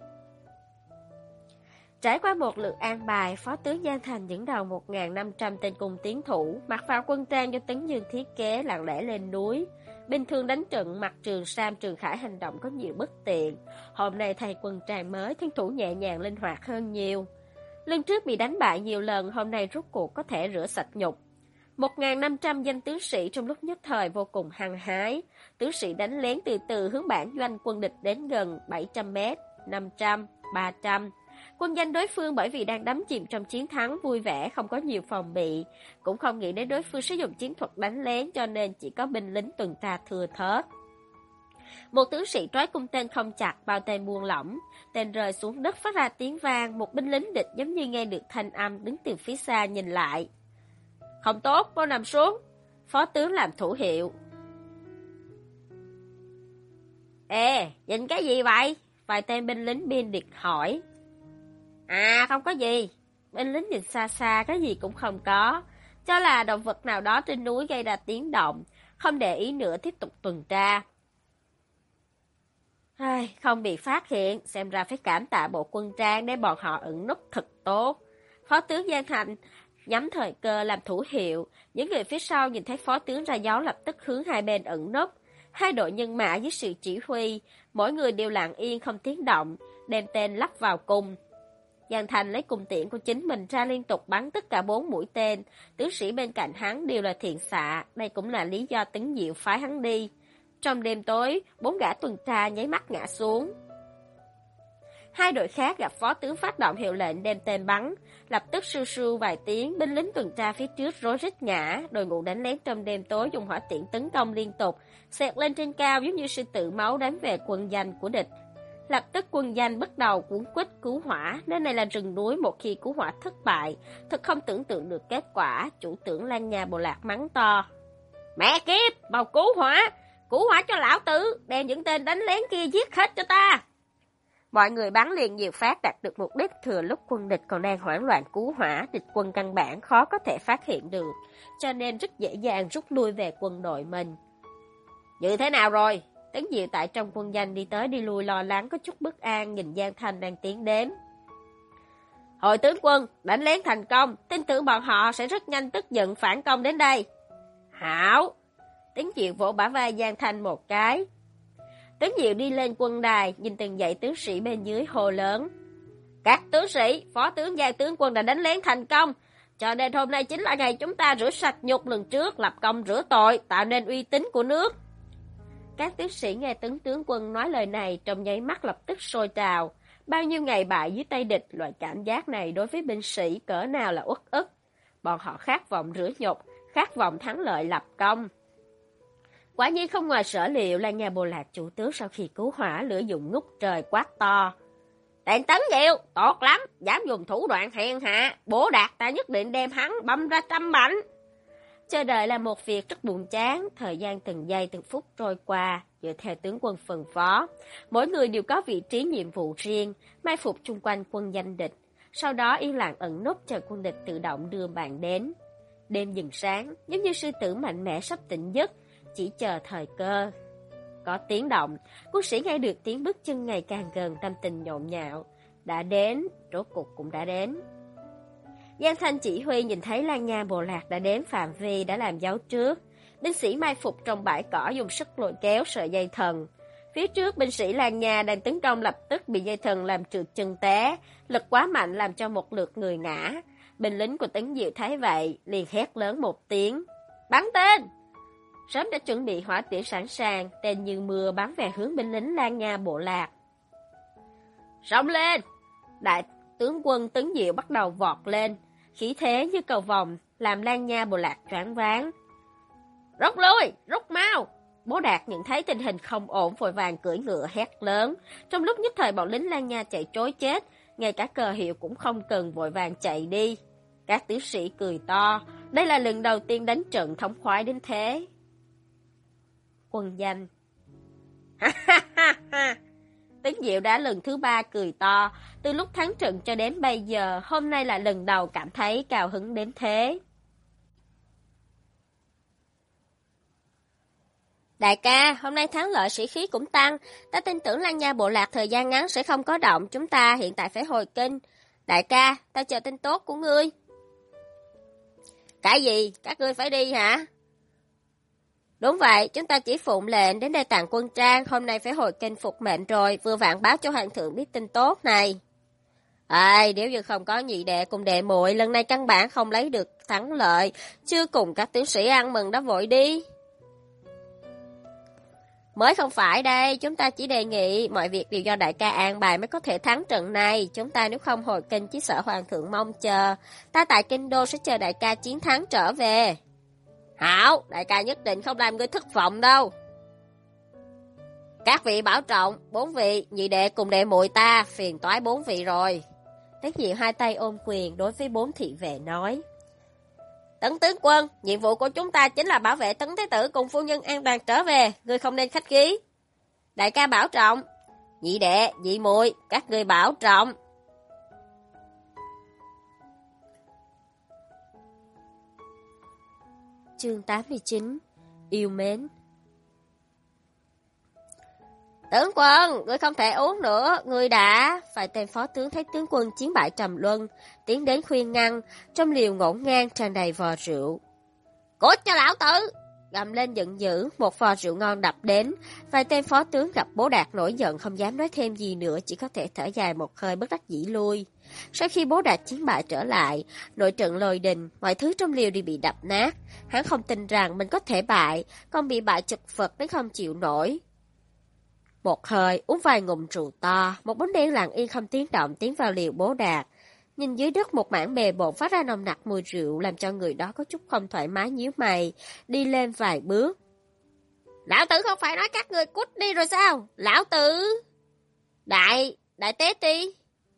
Trải qua một lượt an bài, Phó tướng Giang Thành dẫn đầu 1.500 tên cung tiến thủ, mặc vào quân trang do Tiến Dương thiết kế, lặng lẽ lên núi. Bình thường đánh trận mặc trường sam trường khải hành động có nhiều bất tiện. Hôm nay thay quân trang mới, thân thủ nhẹ nhàng linh hoạt hơn nhiều. Lần trước bị đánh bại nhiều lần, hôm nay rốt cuộc có thể rửa sạch nhục. 1.500 danh tướng sĩ trong lúc nhất thời vô cùng hăng hái. Tướng sĩ đánh lén từ từ hướng bản doanh quân địch đến gần 700 m, 500, 300. Quân danh đối phương bởi vì đang đắm chìm trong chiến thắng vui vẻ, không có nhiều phòng bị, cũng không nghĩ đến đối phương sử dụng chiến thuật đánh lén, cho nên chỉ có binh lính tuần tra thưa thớt. Một tướng sĩ trói cung tên không chặt, bao tên buông lỏng, tên rơi xuống đất phát ra tiếng vang, một binh lính địch giống như nghe được thanh âm đứng từ phía xa nhìn lại. Không tốt, cô nằm xuống. Phó tướng làm thủ hiệu. Ê, nhìn cái gì vậy? Vài tên binh lính biên địch hỏi. À, không có gì. Binh lính nhìn xa xa, cái gì cũng không có. Cho là động vật nào đó trên núi gây ra tiếng động, không để ý nữa tiếp tục tuần tra. Không bị phát hiện, xem ra phải cảm tạ bộ quân trang để bọn họ ẩn núp thật tốt. Phó tướng Giang Thành nhắm thời cơ làm thủ hiệu, những người phía sau nhìn thấy phó tướng ra dấu lập tức hướng hai bên ẩn núp. Hai đội nhân mã dưới sự chỉ huy, mỗi người đều lặng yên không tiếng động, đem tên lắp vào cung. Giang Thành lấy cung tiễn của chính mình ra liên tục bắn tất cả 4 mũi tên, tướng sĩ bên cạnh hắn đều là thiện xạ, đây cũng là lý do Tấn Diệu phái hắn đi. Trong đêm tối, 4 gã tuần tra nháy mắt ngã xuống. Hai đội khác gặp phó tướng phát động hiệu lệnh đem tên bắn, lập tức sưu sưu vài tiếng, binh lính tuần tra phía trước rối rít ngã, đội ngũ đánh lén trong đêm tối dùng hỏa tiễn tấn công liên tục, xẹt lên trên cao giống như sư tử máu đánh về quân danh của địch. Lập tức quân danh bắt đầu cuốn quýt cứu hỏa, nơi này là rừng núi, một khi cứu hỏa thất bại, thật không tưởng tượng được kết quả. Chủ tưởng Lan Nha Bộ Lạc mắng to: Mẹ kiếp, mau cứu hỏa cho lão tử, đem những tên đánh lén kia giết hết cho ta. Mọi người bắn liền nhiều phát đạt được mục đích, thừa lúc quân địch còn đang hoảng loạn cứu hỏa, địch quân căn bản khó có thể phát hiện được, cho nên rất dễ dàng rút lui về quân đội mình. Như thế nào rồi? Tấn Diệu tại trong quân danh đi tới đi lui lo lắng, có chút bất an, nhìn Giang Thanh đang tiến đến. Hồi tướng quân, đánh lén thành công, tin tưởng bọn họ sẽ rất nhanh tức giận phản công đến đây. Hảo! Tấn Diệu vỗ bả vai Giang Thanh một cái. Tấn Diệu đi lên quân đài, nhìn từng dãy tướng sĩ bên dưới hô lớn. Các tướng sĩ, phó tướng Giang tướng quân đã đánh lén thành công, cho nên hôm nay chính là ngày chúng ta rửa sạch nhục lần trước, lập công rửa tội, tạo nên uy tín của nước. Các tướng sĩ nghe Tấn tướng quân nói lời này, trong nháy mắt lập tức sôi trào. Bao nhiêu ngày bại dưới tay địch, loại cảm giác này đối với binh sĩ cỡ nào là uất ức. Bọn họ khát vọng rửa nhục, khát vọng thắng lợi lập công. Quả nhiên không ngoài sở liệu, Lan Nha Bộ Lạc chủ tướng sau khi cứu hỏa lửa dụng ngút trời quát to. Tên Tấn Diệu, tốt lắm, dám dùng thủ đoạn hèn hạ, Bố Đạt ta nhất định đem hắn băm ra trăm mảnh. Chờ đợi là một việc rất buồn chán, thời gian từng giây từng phút trôi qua, dựa theo tướng quân phân phó. Mỗi người đều có vị trí nhiệm vụ riêng, mai phục chung quanh quân danh địch, sau đó yên lặng ẩn núp chờ quân địch tự động đưa bạn đến. Đêm dần sáng, giống như sư tử mạnh mẽ sắp tỉnh giấc, chỉ chờ thời cơ. Có tiếng động, quân sĩ nghe được tiếng bước chân ngày càng gần, tâm tình nhộn nhạo. Đã đến, rốt cuộc cũng đã đến. Giang Thanh chỉ huy nhìn thấy Lan Nha Bộ Lạc đã đến phạm vi, đã làm dấu trước. Binh sĩ mai phục trong bãi cỏ dùng sức lôi kéo sợi dây thần. Phía trước binh sĩ Lan Nha đang tấn công lập tức bị dây thần làm trượt chân té, lực quá mạnh làm cho một lượt người ngã. Binh lính của Tấn Diệu thấy vậy, liền hét lớn một tiếng. Bắn tên! Sớm đã chuẩn bị hỏa tiễn sẵn sàng, tên như mưa bắn về hướng binh lính Lan Nha Bộ Lạc. Xông lên! Đại tướng quân Tấn Diệu bắt đầu vọt lên, khí thế như cầu vồng, làm Lan Nha Bộ Lạc choáng váng. Rút lui! Rút mau! Bố Đạt nhận thấy tình hình không ổn, vội vàng cưỡi ngựa hét lớn. Trong lúc nhất thời bọn lính Lan Nha chạy trối chết, ngay cả cờ hiệu cũng không cần, vội vàng chạy đi. Các tướng sĩ cười to, đây là lần đầu tiên đánh trận thống khoái đến thế. Quân danh. Tấn Diệu đã lần thứ 3 cười to, từ lúc thắng trận cho đến bây giờ, hôm nay là lần đầu cảm thấy cao hứng đến thế. Đại ca, hôm nay thắng lợi sĩ khí cũng tăng, ta tin tưởng Lan Nha Bộ Lạc thời gian ngắn sẽ không có động, chúng ta hiện tại phải hồi kinh. Đại ca, ta chờ tin tốt của ngươi. Cái gì? Các ngươi phải đi hả? Đúng vậy, chúng ta chỉ phụng lệnh đến đây tặng quân trang, hôm nay phải hồi kinh phục mệnh rồi, vừa vặn báo cho hoàng thượng biết tin tốt này. Nếu như không có nhị đệ cùng đệ muội, lần này căn bản không lấy được thắng lợi, chưa cùng các tướng sĩ ăn mừng đã vội đi. Mới không phải đây, chúng ta chỉ đề nghị mọi việc đều do đại ca an bài mới có thể thắng trận này, chúng ta nếu không hồi kinh chỉ sợ hoàng thượng mong chờ, ta tại kinh đô sẽ chờ đại ca chiến thắng trở về. Hảo, đại ca nhất định không làm ngươi thất vọng đâu. Các vị bảo trọng, 4 vị, nhị đệ cùng đệ muội ta, phiền toái 4 vị rồi. Tấn Diệu hai tay ôm quyền đối với 4 thị vệ nói. Tấn tướng quân, nhiệm vụ của chúng ta chính là bảo vệ Tấn Thế Tử cùng phu nhân an toàn trở về, ngươi không nên khách khí. Đại ca bảo trọng, nhị đệ, nhị muội, các ngươi bảo trọng. Chương 89 Yêu mến. Tướng quân, ngươi không thể uống nữa, ngươi đã... Vài tên phó tướng thấy tướng quân chiến bại trầm luân, tiến đến khuyên ngăn, trong liều ngổn ngang tràn đầy vò rượu. Cút cho lão tử! Gầm lên giận dữ, một vò rượu ngon đập đến. Vài tên phó tướng gặp Bố Đạt nổi giận không dám nói thêm gì nữa, chỉ có thể thở dài một hơi bất đắc dĩ lui. Sau khi Bố Đạt chiến bại trở lại, nội trận lôi đình, mọi thứ trong liều đều bị đập nát. Hắn không tin rằng mình có thể bại, còn bị bại chật vật đến không chịu nổi. Một hơi, uống vài ngụm rượu to, một bóng đen lặng yên không tiếng động tiến vào liều Bố Đạt. Nhìn dưới đất một mảng bề bộn phát ra nồng nặc mùi rượu làm cho người đó có chút không thoải mái nhíu mày, đi lên vài bước. Lão tử không phải nói các người cút đi rồi sao? Lão tử! Đại Tế Ti.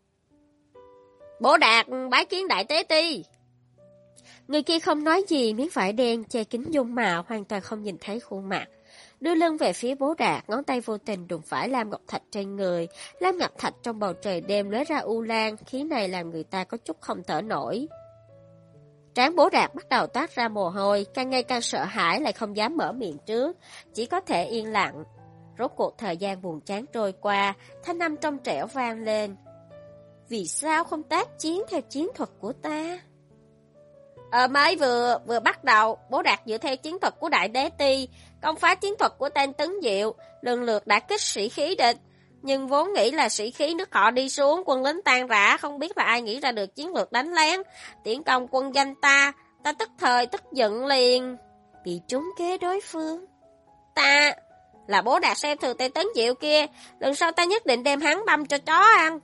Bố Đạt bái kiến Đại Tế Ti. Người kia không nói gì, miếng vải đen che kín dung mạo, hoàn toàn không nhìn thấy khuôn mặt. Đưa lưng về phía Bố Đạt, ngón tay vô tình đụng phải lam ngọc thạch trên người. Lam ngọc thạch trong bầu trời đêm lóe ra u lan, khí này làm người ta có chút không thở nổi. Trán Bố Đạt bắt đầu toát ra mồ hôi, càng ngày càng sợ hãi, lại không dám mở miệng trước, chỉ có thể yên lặng. Rốt cuộc thời gian buồn chán trôi qua, thanh âm trong trẻo vang lên. Vì sao không tác chiến theo chiến thuật của ta? Mới vừa bắt đầu, Bố Đạt dựa theo chiến thuật của Đại Tế Ti, công phá chiến thuật của tên Tấn Diệu, lần lượt đã kích sĩ khí địch. Nhưng vốn nghĩ là sĩ khí nước họ đi xuống, quân lính tan rã, không biết là ai nghĩ ra được chiến lược đánh lén, tiến công quân danh ta tức thời tức giận liền, bị trúng kế đối phương. Ta là Bố Đạt xem thường tên Tấn Diệu kia, lần sau ta nhất định đem hắn băm cho chó ăn.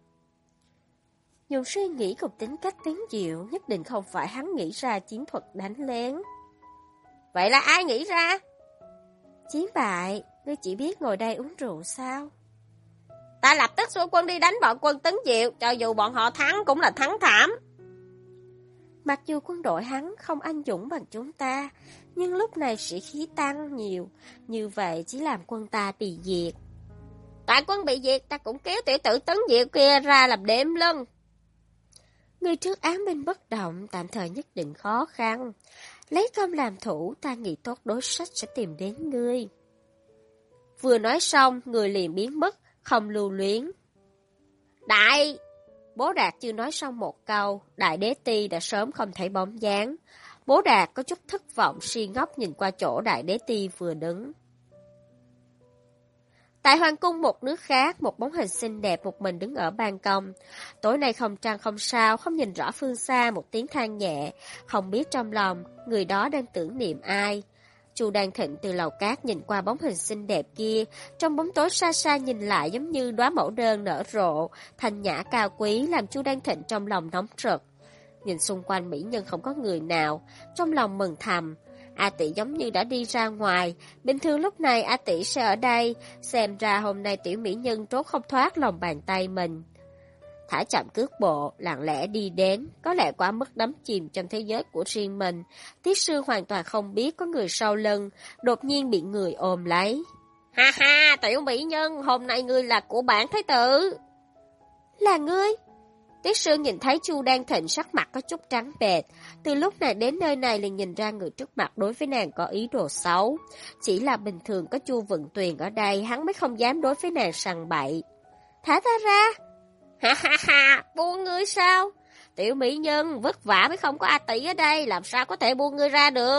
Dùng suy nghĩ cùng tính cách Tấn Diệu, nhất định không phải hắn nghĩ ra chiến thuật đánh lén. Vậy là ai nghĩ ra? Chiến bại, ngươi chỉ biết ngồi đây uống rượu sao? Ta lập tức xua quân đi đánh bọn quân Tấn Diệu, cho dù bọn họ thắng cũng là thắng thảm. Mặc dù quân đội hắn không anh dũng bằng chúng ta, nhưng lúc này sĩ khí tăng nhiều, như vậy chỉ làm quân ta bị diệt. Tại quân bị diệt, ta cũng kéo tiểu tử Tấn Diệu kia ra làm đệm lưng. Người trước án binh bất động, tạm thời nhất định khó khăn. Lấy công làm thủ, ta nghĩ tốt đối sách sẽ tìm đến ngươi. Vừa nói xong, người liền biến mất, không lưu luyến. Bố Đạt chưa nói xong một câu, Đại Đế Ti đã sớm không thấy bóng dáng. Bố Đạt có chút thất vọng, si ngốc nhìn qua chỗ Đại Đế Ti vừa đứng. Tại hoàng cung một nước khác, một bóng hình xinh đẹp một mình đứng ở ban công. Tối nay không trăng không sao, không nhìn rõ phương xa, một tiếng than nhẹ, không biết trong lòng người đó đang tưởng niệm ai. Chu Đan Thịnh từ lầu cát nhìn qua bóng hình xinh đẹp kia, trong bóng tối xa xa nhìn lại giống như đóa mẫu đơn nở rộ, thanh nhã cao quý làm Chu Đan Thịnh trong lòng nóng rực. Nhìn xung quanh mỹ nhân không có người nào, trong lòng mừng thầm. A Tỷ giống như đã đi ra ngoài, bình thường lúc này A Tỷ sẽ ở đây, xem ra hôm nay tiểu mỹ nhân trốn không thoát lòng bàn tay mình. Thả chậm cước bộ, lặng lẽ đi đến, có lẽ quá mức đắm chìm trong thế giới của riêng mình. Tiết Sương hoàn toàn không biết có người sau lưng, đột nhiên bị người ôm lấy. Ha ha, tiểu mỹ nhân, hôm nay ngươi là của bản thái tử. Là ngươi? Tiết Sương nhìn thấy Chu Đan Thịnh sắc mặt có chút trắng bệch, từ lúc này đến nơi này liền nhìn ra người trước mặt đối với nàng có ý đồ xấu. Chỉ là bình thường có Chu Vận Tuyền ở đây, hắn mới không dám đối với nàng sằng bậy. Thả ta ra! Ha ha ha, buông ngươi sao? Tiểu mỹ nhân, vất vả mới không có A Tỷ ở đây, làm sao có thể buông ngươi ra được?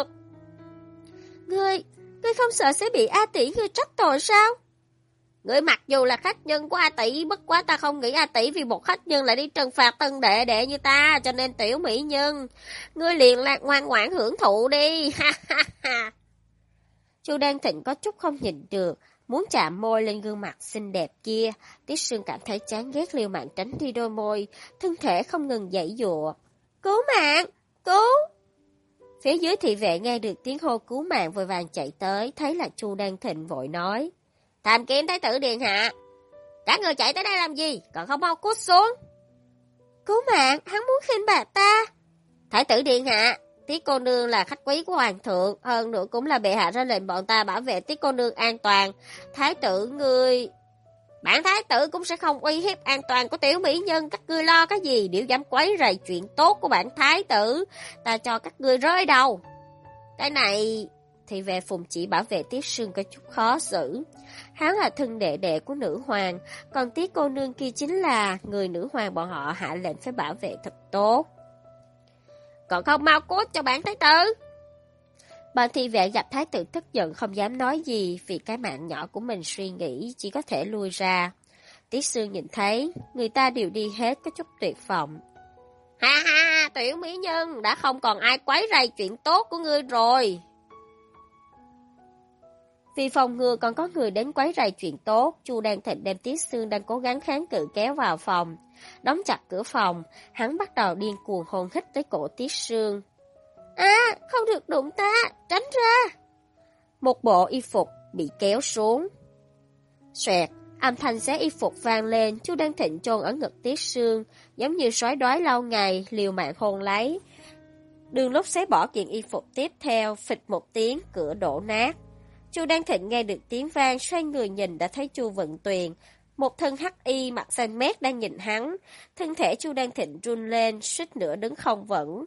Ngươi không sợ sẽ bị A Tỷ ngươi trách tội sao? Ngươi mặc dù là khách nhân của A Tỷ, bất quá ta không nghĩ A Tỷ vì một khách nhân lại đi trừng phạt tân đệ đệ như ta, cho nên tiểu mỹ nhân, ngươi liền là ngoan ngoãn hưởng thụ đi. Ha ha ha. Chu Đan Thịnh có chút không nhịn được, muốn chạm môi lên gương mặt xinh đẹp kia. Tiết Sương cảm thấy chán ghét, liều mạng tránh đi đôi môi, thân thể không ngừng giãy giụa. Cứu mạng, cứu! Phía dưới thị vệ nghe được tiếng hô cứu mạng vội vàng chạy tới, thấy là Chu Đan Thịnh vội nói. Tham kiến thái tử điện hạ. Các người chạy tới đây làm gì, còn không mau cút xuống. Cứu mạng, hắn muốn khinh bạc ta. Thái tử điện hạ, Tiết cô nương là khách quý của hoàng thượng, hơn nữa cũng là bệ hạ ra lệnh bọn ta bảo vệ Tiết cô nương an toàn. Thái tử ngươi... Bản thái tử cũng sẽ không uy hiếp an toàn của tiểu mỹ nhân, các ngươi lo cái gì, nếu dám quấy rầy chuyện tốt của bản thái tử, ta cho các ngươi rơi đầu. Cái này... Thì về Phùng chỉ bảo vệ Tiết Sương có chút khó xử. Hắn là thân đệ đệ của nữ hoàng, còn Tiết cô nương kia chính là người nữ hoàng bọn họ hạ lệnh phải bảo vệ thật tốt. Còn không mau cút cho bản thái tử. Bọn thị vệ gặp thái tử tức giận không dám nói gì, vì cái mạng nhỏ của mình suy nghĩ, chỉ có thể lui ra. Tiết Sương nhìn thấy, người ta đều đi hết, có chút tuyệt vọng. Ha ha, tiểu mỹ nhân, đã không còn ai quấy rầy chuyện tốt của ngươi rồi. Vì phòng ngừa còn có người đến quấy rầy chuyện tốt, Chu Đan Thịnh đem Tiết Sương đang cố gắng kháng cự kéo vào phòng. Đóng chặt cửa phòng, hắn bắt đầu điên cuồng hôn hít tới cổ Tiết Sương. Không được đụng ta, tránh ra. Một bộ y phục bị kéo xuống. Xoẹt, Âm thanh xé y phục vang lên, Chu Đan Thịnh chôn ở ngực Tiết Sương, giống như sói đói lâu ngày, liều mạng hôn lấy. Đường lúc xé bỏ kiện y phục tiếp theo, phịch một tiếng, cửa đổ nát. Chu Đan Thịnh nghe được tiếng vang, xoay người nhìn đã thấy Chu Vận Tuyền, một thân hắc y mặt xanh mét đang nhìn hắn. Thân thể Chu Đan Thịnh run lên, suýt nữa đứng không vững.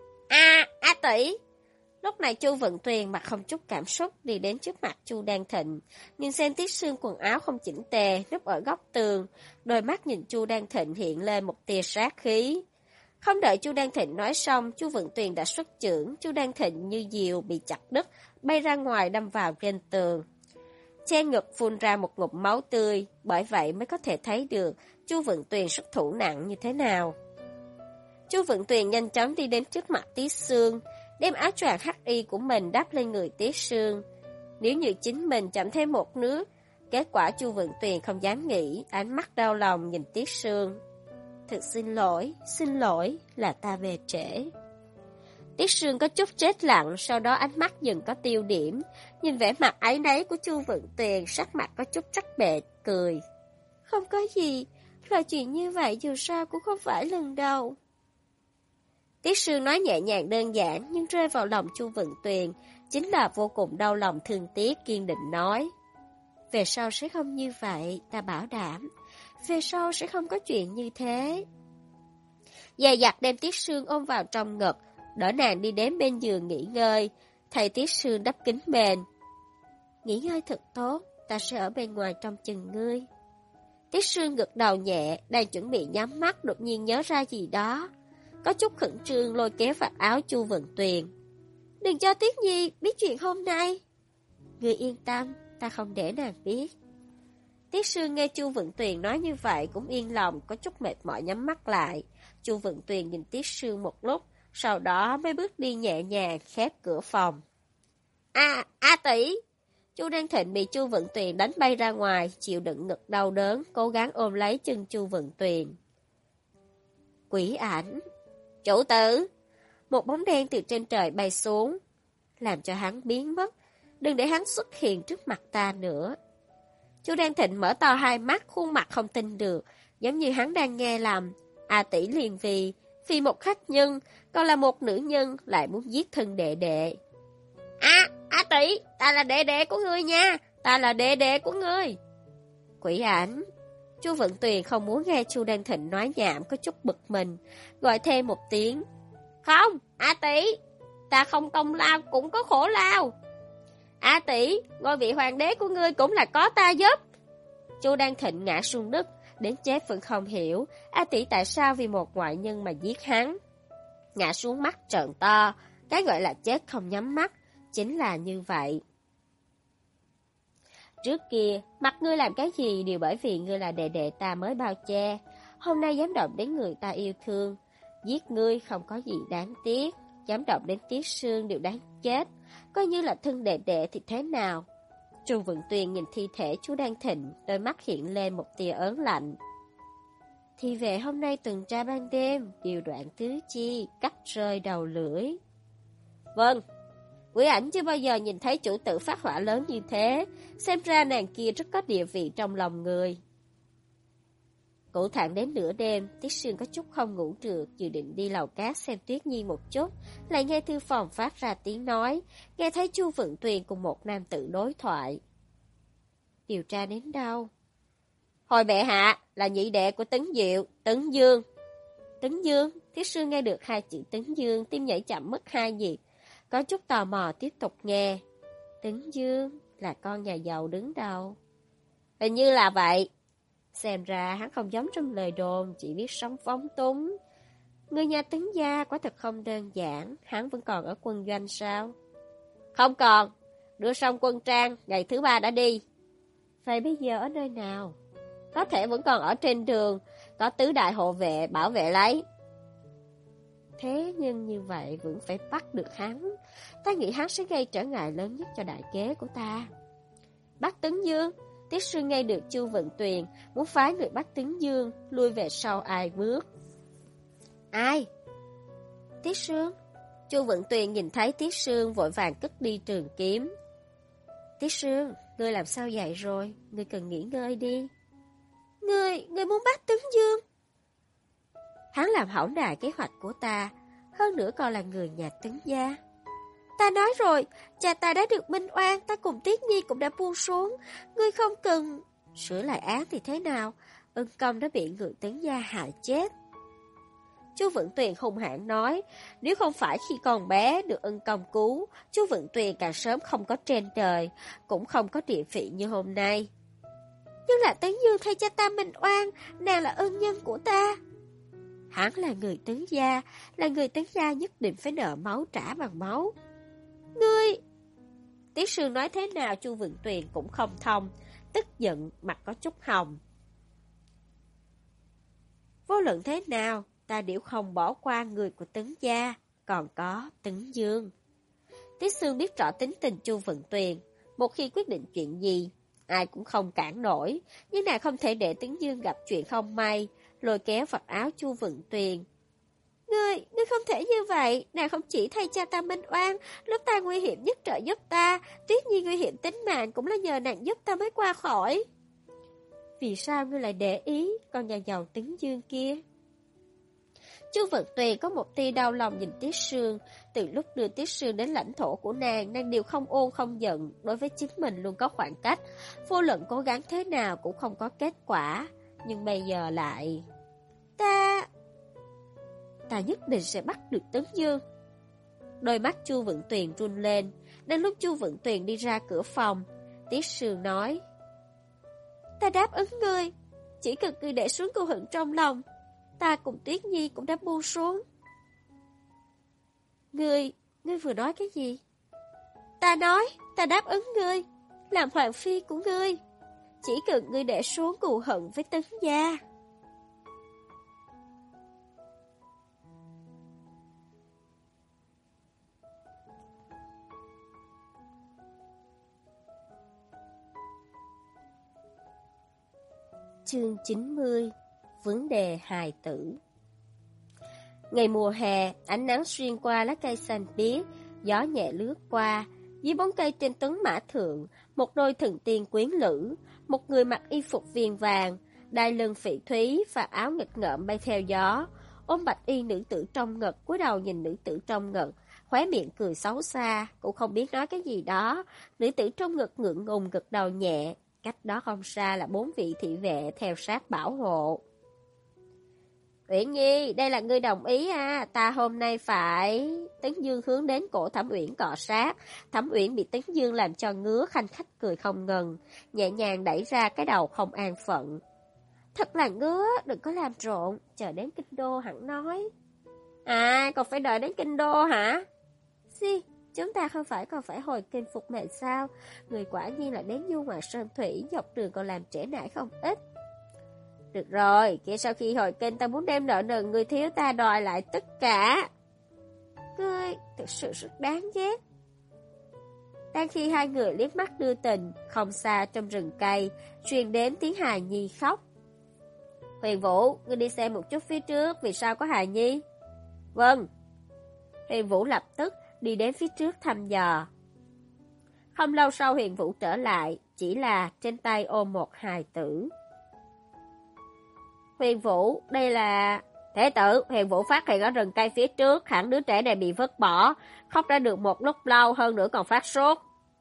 A tỷ! Lúc này Chu Vận Tuyền mặt không chút cảm xúc đi đến trước mặt Chu Đan Thịnh, nhìn xem Tiết Sương quần áo không chỉnh tề, núp ở góc tường, đôi mắt nhìn Chu Đan Thịnh hiện lên một tia sát khí. Không đợi Chu Đan Thịnh nói xong, Chu Vận Tuyền đã xuất chưởng, Chu Đan Thịnh như diều bị chặt đứt, bay ra ngoài đâm vào trên tường. Trên ngực phun ra một ngụm máu tươi, bởi vậy mới có thể thấy được Chu Vận Tuyền xuất thủ nặng như thế nào. Chu Vận Tuyền nhanh chóng đi đến trước mặt Tiết Sương, đem áo choàng hắc y của mình đắp lên người Tiết Sương. Nếu như chính mình chậm thêm một nước, kết quả Chu Vận Tuyền không dám nghĩ, ánh mắt đau lòng nhìn Tiết Sương. Thực xin lỗi là ta về trễ. Tiết Sương có chút chết lặng, sau đó ánh mắt dần có tiêu điểm, nhìn vẻ mặt áy náy của Chu Vận Tuyền, sắc mặt có chút trắc bệ, cười. Không có gì, loại chuyện như vậy dù sao cũng không phải lần đầu. Tiết Sương nói nhẹ nhàng đơn giản, nhưng rơi vào lòng Chu Vận Tuyền, chính là vô cùng đau lòng thương tiếc, kiên định nói. Về sau sẽ không như vậy, ta bảo đảm. Về sau sẽ không có chuyện như thế. Dè dặt đem Tiết Sương ôm vào trong ngực, đỡ nàng đi đến bên giường nghỉ ngơi, thầy Tiết Sương đắp kính mền. Nghỉ ngơi thật tốt, ta sẽ ở bên ngoài trong chừng ngươi. Tiết Sương gật đầu nhẹ, đang chuẩn bị nhắm mắt đột nhiên nhớ ra gì đó. Có chút khẩn trương lôi kéo vạt áo Chu Vận Tuyền. Đừng cho Tiết Nhi biết chuyện hôm nay. Ngươi yên tâm, ta không để nàng biết. Tiết Sương nghe Chu Vận Tuyền nói như vậy cũng yên lòng, có chút mệt mỏi nhắm mắt lại. Chu Vận Tuyền nhìn Tiết Sương một lúc, sau đó mới bước đi nhẹ nhàng khép cửa phòng. A tỷ! Chu Đan Thịnh bị Chu Vận Tuyền đánh bay ra ngoài, chịu đựng ngực đau đớn, cố gắng ôm lấy chân Chu Vận Tuyền. Quỷ ảnh! Chủ tử! Một bóng đen từ trên trời bay xuống, làm cho hắn biến mất. Đừng để hắn xuất hiện trước mặt ta nữa. Chu Đan Thịnh mở to hai mắt, khuôn mặt không tin được, giống như hắn đang nghe lầm. A tỷ liền vì một khách nhân, còn là một nữ nhân, lại muốn giết thân đệ đệ. A tỷ, ta là đệ đệ của ngươi nha, ta là đệ đệ của ngươi. Quỷ ảnh! Chu Vận Tuyền không muốn nghe Chu Đan Thịnh nói nhảm, có chút bực mình, gọi thêm một tiếng. Không, A tỷ, ta không công lao cũng có khổ lao. A tỷ, ngôi vị hoàng đế của ngươi cũng là có ta giúp. Chu Đan Thịnh ngã xuống đất, đến chết vẫn không hiểu A tỷ tại sao vì một ngoại nhân mà giết hắn. Ngã xuống mắt trợn to, cái gọi là chết không nhắm mắt, chính là như vậy. Trước kia, mặt ngươi làm cái gì đều bởi vì ngươi là đệ đệ ta mới bao che. Hôm nay dám động đến người ta yêu thương, giết ngươi không có gì đáng tiếc, dám động đến Tiết Sương đều đáng chết. Coi như là thân đệ đệ thì thế nào? Chu Vận Tuyền nhìn thi thể Chu Đan Thịnh, đôi mắt hiện lên một tia ớn lạnh. Thì về hôm nay tuần tra ban đêm, điều đoạn tứ chi, cắt rơi đầu lưỡi. Vâng, quỷ ảnh chưa bao giờ nhìn thấy chủ tử phát hỏa lớn như thế, xem ra nàng kia rất có địa vị trong lòng người. Cũ thẳng đến nửa đêm, Tiết Sương có chút không ngủ được, dự định đi lầu cát xem Tuyết Nhi một chút, lại nghe thư phòng phát ra tiếng nói, nghe thấy Chu Vận Tuyền cùng một nam tử đối thoại. Điều tra đến đâu? Hồi bệ hạ, là nhị đệ của Tấn Diệu, Tấn Dương. Tấn Dương? Tiết Sương nghe được hai chữ Tấn Dương, tim nhảy chậm mất 2 nhịp, có chút tò mò tiếp tục nghe. Tấn Dương là con nhà giàu đứng đầu. Hình như là vậy. Xem ra hắn không giống trong lời đồn, chỉ biết sống phóng túng. Người nhà Tấn gia quả thật không đơn giản, hắn vẫn còn ở quân doanh sao? Không còn, đưa xong quân trang, ngày thứ 3 đã đi. Vậy bây giờ ở nơi nào? Có thể vẫn còn ở trên đường, có tứ đại hộ vệ bảo vệ lấy. Thế nhưng như vậy vẫn phải bắt được hắn. Ta nghĩ hắn sẽ gây trở ngại lớn nhất cho đại kế của ta. Bắt Tấn Dương? Tiết Sương nghe được Chu Vận Tuyền muốn phái người bắt Tấn Dương, lui về sau ai bước. Ai? Tiết Sương? Chu Vận Tuyền nhìn thấy Tiết Sương vội vàng cất đi trường kiếm. Tiết Sương, ngươi làm sao vậy rồi? Ngươi cần nghỉ ngơi đi. Ngươi muốn bắt Tấn Dương? Hắn làm hỏng đài kế hoạch của ta, hơn nữa còn là người nhà Tấn gia. Ta nói rồi, cha ta đã được minh oan, ta cùng Tiết Nhi cũng đã buông xuống. Ngươi không cần sửa lại án thì thế nào? Ân Công đã bị người Tấn gia hại chết. Chu Vượng Tuyền hung hãn nói, nếu không phải khi còn bé được Ân Công cứu, Chu Vượng Tuyền càng sớm không có trên đời, cũng không có địa vị như hôm nay. Nhưng là Tấn Dương thay cha ta minh oan, nàng là ân nhân của ta. Hắn là người Tấn gia, là người Tấn gia nhất định phải nợ máu trả bằng máu. Ngươi! Tiết Sương nói thế nào Chu Vượng Tuyền cũng không thông, tức giận mặt có chút hồng. Vô luận thế nào, ta đều không bỏ qua người của Tấn gia, còn có Tấn Dương. Tiết Sương biết rõ tính tình Chu Vượng Tuyền, một khi quyết định chuyện gì, ai cũng không cản nổi, nhưng nàng không thể để Tấn Dương gặp chuyện không may, lôi kéo vạt áo Chu Vượng Tuyền. Ngươi không thể như vậy, nàng không chỉ thay cha ta minh oan, lúc ta nguy hiểm nhất trợ giúp ta, Tuyết Nhi nguy hiểm tính mạng cũng là nhờ nàng giúp ta mới qua khỏi. Vì sao ngươi lại để ý con nhà giàu Tấn Dương kia? Chu Vượng Tuyền có một tia đau lòng nhìn Tiết Sương, từ lúc đưa Tiết Sương đến lãnh thổ của nàng đều không ôn không giận, đối với chính mình luôn có khoảng cách, vô luận cố gắng thế nào cũng không có kết quả, nhưng bây giờ lại... Ta nhất định sẽ bắt được Tấn Dương. Đôi mắt Chu Vượng Tuyền run lên, đến lúc Chu Vượng Tuyền đi ra cửa phòng, Tiết Sương nói, ta đáp ứng ngươi, chỉ cần ngươi để xuống cừu hận trong lòng, ta cùng Tuyết Nhi cũng đã buông xuống. Ngươi vừa nói cái gì? Ta nói, ta đáp ứng ngươi, làm hoàng phi của ngươi, chỉ cần ngươi để xuống cừu hận với Tấn gia. Chương 90. Vấn đề hài tử. Ngày mùa hè, ánh nắng xuyên qua lá cây xanh biếc, gió nhẹ lướt qua. Dưới bóng cây trên tuấn mã thượng, một đôi thần tiên quyến lữ, một người mặc y phục viền vàng, đai lưng phỉ thúy và áo nghịch ngợm bay theo gió, ôm bạch y nữ tử trong ngực, cúi đầu nhìn nữ tử trong ngực, khóe miệng cười xấu xa, cũng không biết nói cái gì đó. Nữ tử trong ngực ngượng ngùng gật đầu nhẹ. Cách đó không xa là 4 vị thị vệ theo sát bảo hộ. Uyển Nhi, đây là ngươi đồng ý à, ta hôm nay phải... Tấn Dương hướng đến cổ Thẩm Uyển cọ sát. Thẩm Uyển bị Tấn Dương làm cho ngứa, khanh khách cười không ngừng, nhẹ nhàng đẩy ra cái đầu không an phận. Thật là ngứa, đừng có làm rộn, chờ đến kinh đô hẳn nói. À, còn phải đợi đến kinh đô hả? Gì? Chúng ta không phải còn phải hồi kinh phục mệnh sao? Người quả nhiên là đến Du Ngoại Sơn Thủy, dọc đường còn làm trễ nải không ít. Được rồi, kia sau khi hồi kinh ta muốn đem nợ nần người thiếu ta đòi lại tất cả. Ngươi thực sự rất đáng ghét. Đang khi hai người liếc mắt đưa tình, không xa trong rừng cây, truyền đến tiếng hài nhi khóc. Huyền Vũ, ngươi đi xem một chút phía trước, vì sao có hài nhi? Vâng. Huyền Vũ lập tức đi đến phía trước thăm dò. Không lâu sau Huyền Vũ trở lại, chỉ là trên tay ôm một hài tử. Huyền Vũ, đây là... Thế tử, Huyền Vũ phát hiện ở rừng cây phía trước, hẳn đứa trẻ này bị vứt bỏ, khóc đã được một lúc lâu, hơn nữa còn phát sốt.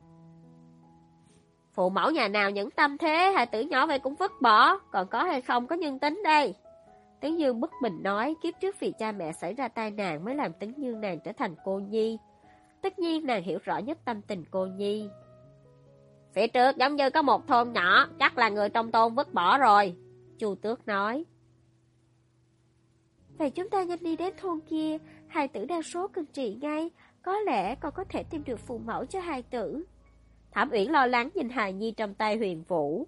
Phụ mẫu nhà nào nhẫn tâm thế, hài tử nhỏ vậy cũng vứt bỏ, còn có hay không có nhân tính đây. Tấn Dương bất bình nói, kiếp trước vì cha mẹ xảy ra tai nạn mới làm Tấn Dương nàng trở thành cô nhi. Tất nhiên nàng hiểu rõ nhất tâm tình cô nhi. Phía trước giống như có một thôn nhỏ, chắc là người trong thôn vứt bỏ rồi, Chu Tước nói. Vậy chúng ta nhanh đi đến thôn kia, hài tử đa số cần trị ngay, có lẽ còn có thể tìm được phụ mẫu cho hài tử. Thẩm Uyển lo lắng nhìn hài nhi trong tay Huyền Vũ.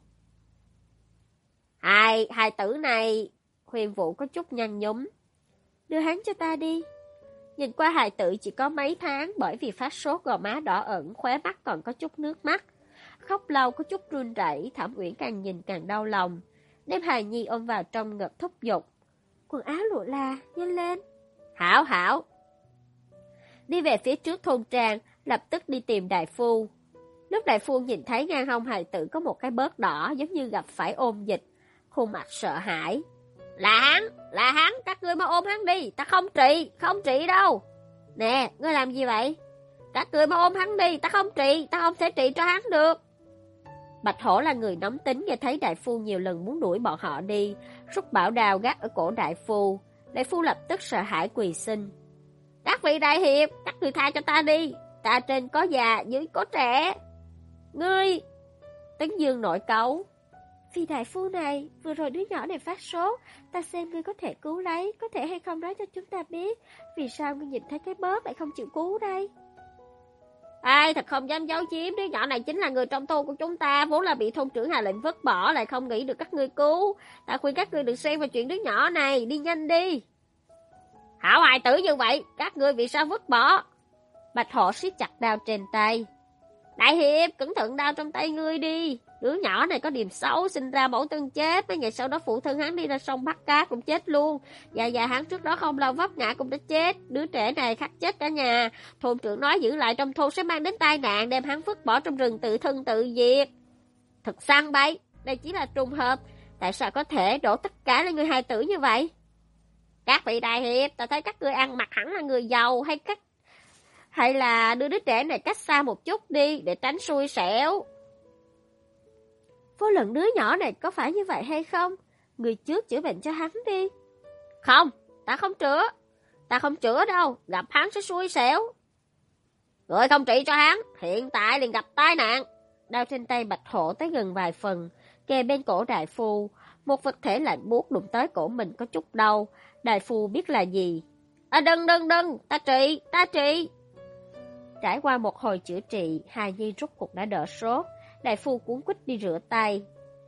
Hài tử này... Huyền Vũ có chút nhăn nhúm. Đưa hắn cho ta đi. Nhìn qua hài tử chỉ có mấy tháng, bởi vì phát sốt gò má đỏ ẩn, khóe mắt còn có chút nước mắt. Khóc lâu có chút run rẩy, Thẩm Uyển càng nhìn càng đau lòng. Đem hài nhi ôm vào trong ngực thúc giục. Quần áo lụa là, nhanh lên. Hảo. Đi về phía trước thôn trang, lập tức đi tìm đại phu. Lúc đại phu nhìn thấy ngang hông hài tử có một cái bớt đỏ giống như gặp phải ôn dịch. khuôn mặt sợ hãi. Là hắn, các ngươi mau ôm hắn đi, ta không trị đâu. Nè, ngươi làm gì vậy? Các ngươi mau ôm hắn đi, ta không thể trị cho hắn được. Bạch Hổ là người nóng tính, nghe thấy đại phu nhiều lần muốn đuổi bọn họ đi, rút bảo đao gác ở cổ đại phu. Đại phu lập tức sợ hãi quỳ xin. Các vị đại hiệp, các người tha cho ta đi, ta trên có già, dưới có trẻ. Ngươi... Tấn Dương nổi cáu. Vì đại phu này, vừa rồi đứa nhỏ này phát sốt, ta xem ngươi có thể cứu lấy, có thể hay không nói cho chúng ta biết. Vì sao ngươi nhìn thấy cái bóp lại không chịu cứu đây? Ai thật không dám giấu giếm, đứa nhỏ này chính là người trong thôn của chúng ta, vốn là bị thôn trưởng hạ lệnh vứt bỏ, lại không nghĩ được các ngươi cứu. Ta khuyên các ngươi đừng xen vào chuyện đứa nhỏ này, đi nhanh đi. Hảo hài tử như vậy, các ngươi vì sao vứt bỏ? Bạch Hổ siết chặt đao trên tay. Đại hiệp, cẩn thận đao trong tay ngươi đi. Đứa nhỏ này có điểm xấu, sinh ra mẫu thân chết, mấy ngày sau đó phụ thân hắn đi ra sông bắt cá cũng chết luôn. Già hắn trước đó không lâu vấp ngã cũng đã chết. Đứa trẻ này khắc chết cả nhà. Thôn trưởng nói giữ lại trong thôn sẽ mang đến tai nạn, đem hắn vứt bỏ trong rừng tự thân tự diệt. Thật săn bậy, đây chỉ là trùng hợp. Tại sao có thể đổ tất cả lên người hài tử như vậy? Các vị đại hiệp, ta thấy các ngươi ăn mặc hẳn là người giàu, hay là đưa đứa trẻ này cách xa một chút đi để tránh xui xẻo. Vô luận đứa nhỏ này có phải như vậy hay không, người trước chữa bệnh cho hắn đi. Không, ta không chữa đâu, gặp hắn sẽ xui xẻo. Người không trị cho hắn, hiện tại liền gặp tai nạn. Đao trên tay Bạch Hổ tới gần vài phần, kề bên cổ đại phu, một vật thể lạnh buốt đụng tới cổ mình có chút đau. Đại phu biết là gì. Đừng, ta trị. Trải qua một hồi chữa trị, hài nhi rốt cuộc đã đỡ sốt. Đại phu cuống quýt đi rửa tay.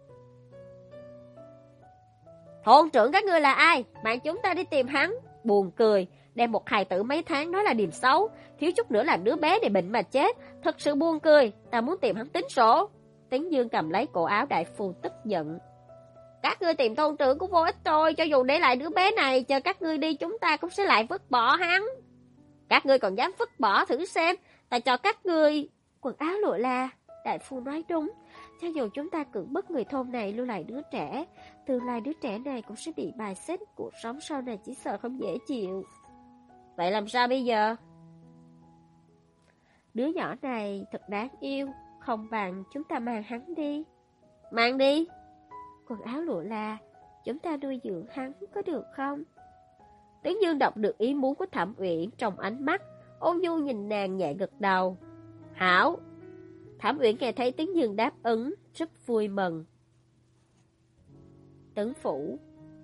Thôn trưởng các ngươi là ai? Bạn chúng ta đi tìm hắn. Buồn cười, đem một hài tử mấy tháng nói là điểm xấu, thiếu chút nữa làm đứa bé này bệnh mà chết. Thật sự buồn cười, ta muốn tìm hắn tính sổ. Tấn Dương cầm lấy cổ áo đại phu tức giận. Các ngươi tìm thôn trưởng cũng vô ích thôi, cho dù để lại đứa bé này, chờ các ngươi đi chúng ta cũng sẽ lại vứt bỏ hắn. Các ngươi còn dám vứt bỏ thử xem, ta cho các ngươi quần áo lụa la. Đại phu nói đúng, cho dù chúng ta cưỡng bức người thôn này lưu lại đứa trẻ, tương lai đứa trẻ này cũng sẽ bị bài xích, cuộc sống sau này chỉ sợ không dễ chịu. Vậy làm sao bây giờ? Đứa nhỏ này thật đáng yêu, không bằng chúng ta mang hắn đi. Mang đi? Quần áo lụa la, chúng ta nuôi dưỡng hắn có được không? Tấn Dương đọc được ý muốn của Thẩm Uyển trong ánh mắt, ôn nhu nhìn nàng nhẹ gật đầu. Hảo. Thẩm Uyển nghe thấy Tấn Dương đáp ứng, rất vui mừng. Tấn phủ.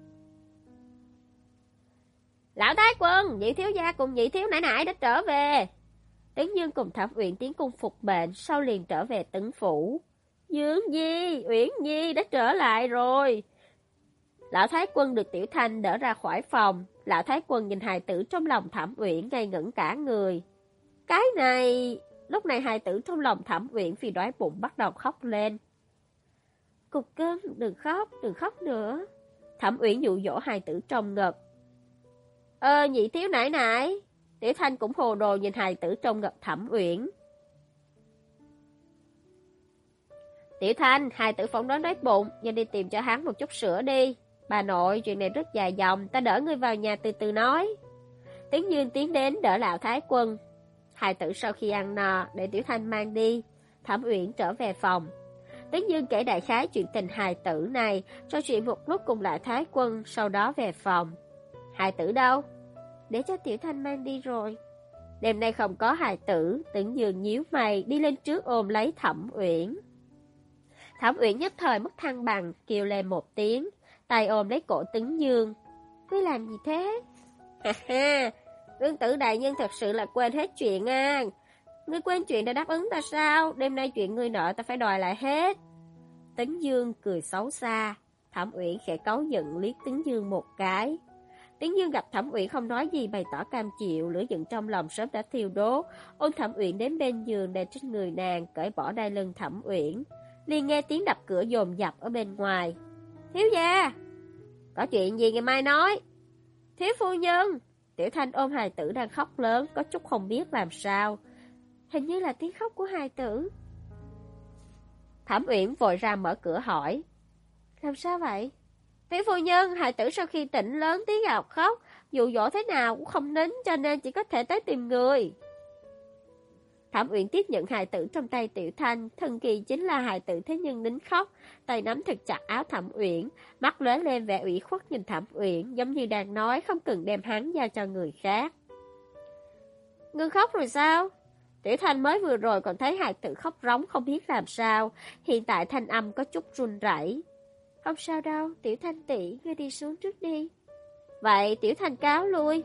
Lão Thái Quân, nhị thiếu gia cùng nhị thiếu nãi nãi đã trở về. Tấn Dương cùng Thẩm Uyển tiến cung phục bệnh, sau liền trở về Tấn phủ. Dương Nhi, Uyển Nhi đã trở lại rồi. Lão Thái Quân được Tiểu Thanh đỡ ra khỏi phòng. Lão Thái Quân nhìn hài tử trong lòng Thẩm Uyển ngây ngẩn cả người. Cái này... Lúc này hài tử trong lòng Thẩm Uyển vì đói bụng bắt đầu khóc lên. Cục cưng, đừng khóc nữa. Thẩm Uyển dụ dỗ hài tử trong ngực. Nhị thiếu nãi nãi. Tiểu Thanh cũng hồ đồ nhìn hài tử trong ngực Thẩm Uyển. Tiểu Thanh, hài tử phỏng đoán đói bụng, nhanh đi tìm cho hắn một chút sữa đi. Bà nội, chuyện này rất dài dòng, ta đỡ ngươi vào nhà từ từ nói. Tấn Dương tiến đến đỡ Lão Thái Quân. Hài tử sau khi ăn no, để Tiểu Thanh mang đi. Thẩm Uyển trở về phòng. Tấn Dương kể đại khái chuyện tình hài tử này, trò chuyện một lúc cùng Lão Thái Quân, sau đó về phòng. Hài tử đâu? Để cho Tiểu Thanh mang đi rồi. Đêm nay không có hài tử, Tấn Dương nhíu mày đi lên trước ôm lấy Thẩm Uyển. Thẩm Uyển nhất thời mất thăng bằng, kêu lên một tiếng, tay ôm lấy cổ Tấn Dương. Ngươi làm gì thế? Ha ha, Vương tử đại nhân thật sự là quên hết chuyện à. Ngươi quên chuyện đã đáp ứng ta sao? Đêm nay chuyện ngươi nợ ta phải đòi lại hết. Tấn Dương cười xấu xa. Thẩm Uyển khẽ cáu giận liếc Tấn Dương một cái. Tấn Dương gặp Thẩm Uyển không nói gì, bày tỏ cam chịu, lửa giận trong lòng sớm đã thiêu đốt. Ôm Thẩm Uyển đến bên giường đè trên người nàng, cởi bỏ đai lưng Thẩm Uyển. Liền nghe tiếng đập cửa dồn dập ở bên ngoài. Thiếu gia, có chuyện gì ngày mai nói. Thiếu phu nhân. Tiểu Thanh ôm hài tử đang khóc lớn, có chút không biết làm sao. Hình như là tiếng khóc của hài tử. Thẩm Uyển vội ra mở cửa hỏi. Làm sao vậy? Tiểu phu nhân, hài tử sau khi tỉnh lớn tiếng gào khóc, dụ dỗ thế nào cũng không nín, cho nên chỉ có thể tới tìm người. Thẩm Uyển tiếp nhận hài tử trong tay Tiểu Thanh, thần kỳ chính là hài tử thế nhưng nín khóc, tay nắm thật chặt áo Thẩm Uyển, mắt lóe lên vẻ ủy khuất nhìn Thẩm Uyển, giống như đang nói không cần đem hắn giao cho người khác. Ngưng khóc rồi sao? Tiểu Thanh mới vừa rồi còn thấy hài tử khóc rống không biết làm sao, hiện tại thanh âm có chút run rẩy. Không sao đâu, Tiểu Thanh tỷ, ngươi đi xuống trước đi. Vậy Tiểu Thanh cáo lui.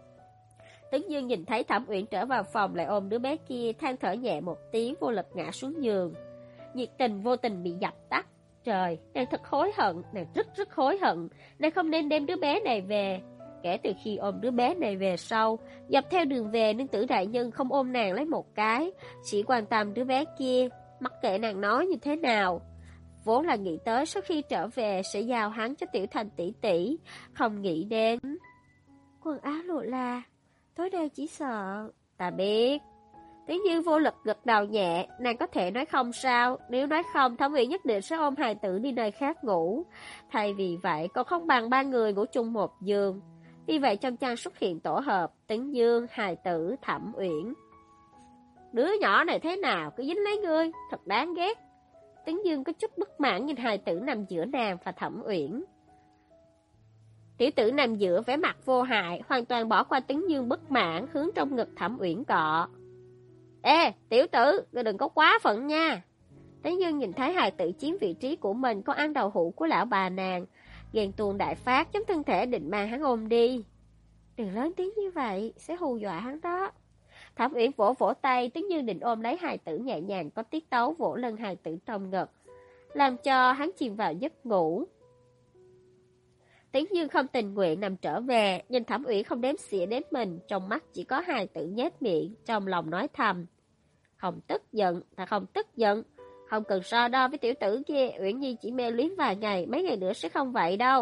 Tấn Dương nhìn thấy Thẩm Uyển trở vào phòng lại ôm đứa bé kia, than thở nhẹ một tiếng, vô lực ngã xuống giường. Nhiệt tình vô tình bị dập tắt. Trời, nàng thật hối hận, nàng rất hối hận, nàng không nên đem đứa bé này về. Kể từ khi ôm đứa bé này về sau, dọc theo đường về nương tử đại nhân không ôm nàng lấy một cái, chỉ quan tâm đứa bé kia, mặc kệ nàng nói như thế nào. Vốn là nghĩ tới sau khi trở về sẽ giao hắn cho Tiểu Thanh tỷ tỷ, không nghĩ đến quần áo lộ là tối đa chỉ sợ. Ta biết. Tiếng Như vô lực gật đầu nhẹ, nàng có thể nói không sao, nếu nói không Thẩm Uyển nhất định sẽ ôm hài tử đi nơi khác ngủ. Thay vì vậy còn không bằng ba người ngủ chung một giường. Vì vậy trong chăn xuất hiện tổ hợp Tấn Dương, hài tử, Thẩm Uyển. Đứa nhỏ này thế nào cứ dính lấy ngươi, thật đáng ghét. Tấn Dương có chút bất mãn nhìn hài tử nằm giữa nàng và Thẩm Uyển. Tiểu tử nằm giữa vẻ mặt vô hại, hoàn toàn bỏ qua Tấn Dương bất mãn, hướng trong ngực Thẩm Uyển cọ. Ê, tiểu tử, ngươi đừng có quá phận nha. Tấn Dương nhìn thấy hài tử chiếm vị trí của mình, có ăn đầu hũ của lão bà nàng, ghen tuông đại phát, chống thân thể định mang hắn ôm đi. Đừng lớn tiếng như vậy, sẽ hù dọa hắn đó. Thẩm Uyển vỗ vỗ tay, Tấn Dương định ôm lấy hài tử nhẹ nhàng có tiết tấu vỗ lưng hài tử trong ngực, làm cho hắn chìm vào giấc ngủ. Tấn Dương không tình nguyện nằm trở về, nhìn Thẩm Uyển không đếm xỉa đến mình, trong mắt chỉ có hài tử nhếch miệng, trong lòng nói thầm. Không tức giận, ta không tức giận, không cần so đo với tiểu tử kia, Uyển Nhi chỉ mê luyến vài ngày, mấy ngày nữa sẽ không vậy đâu.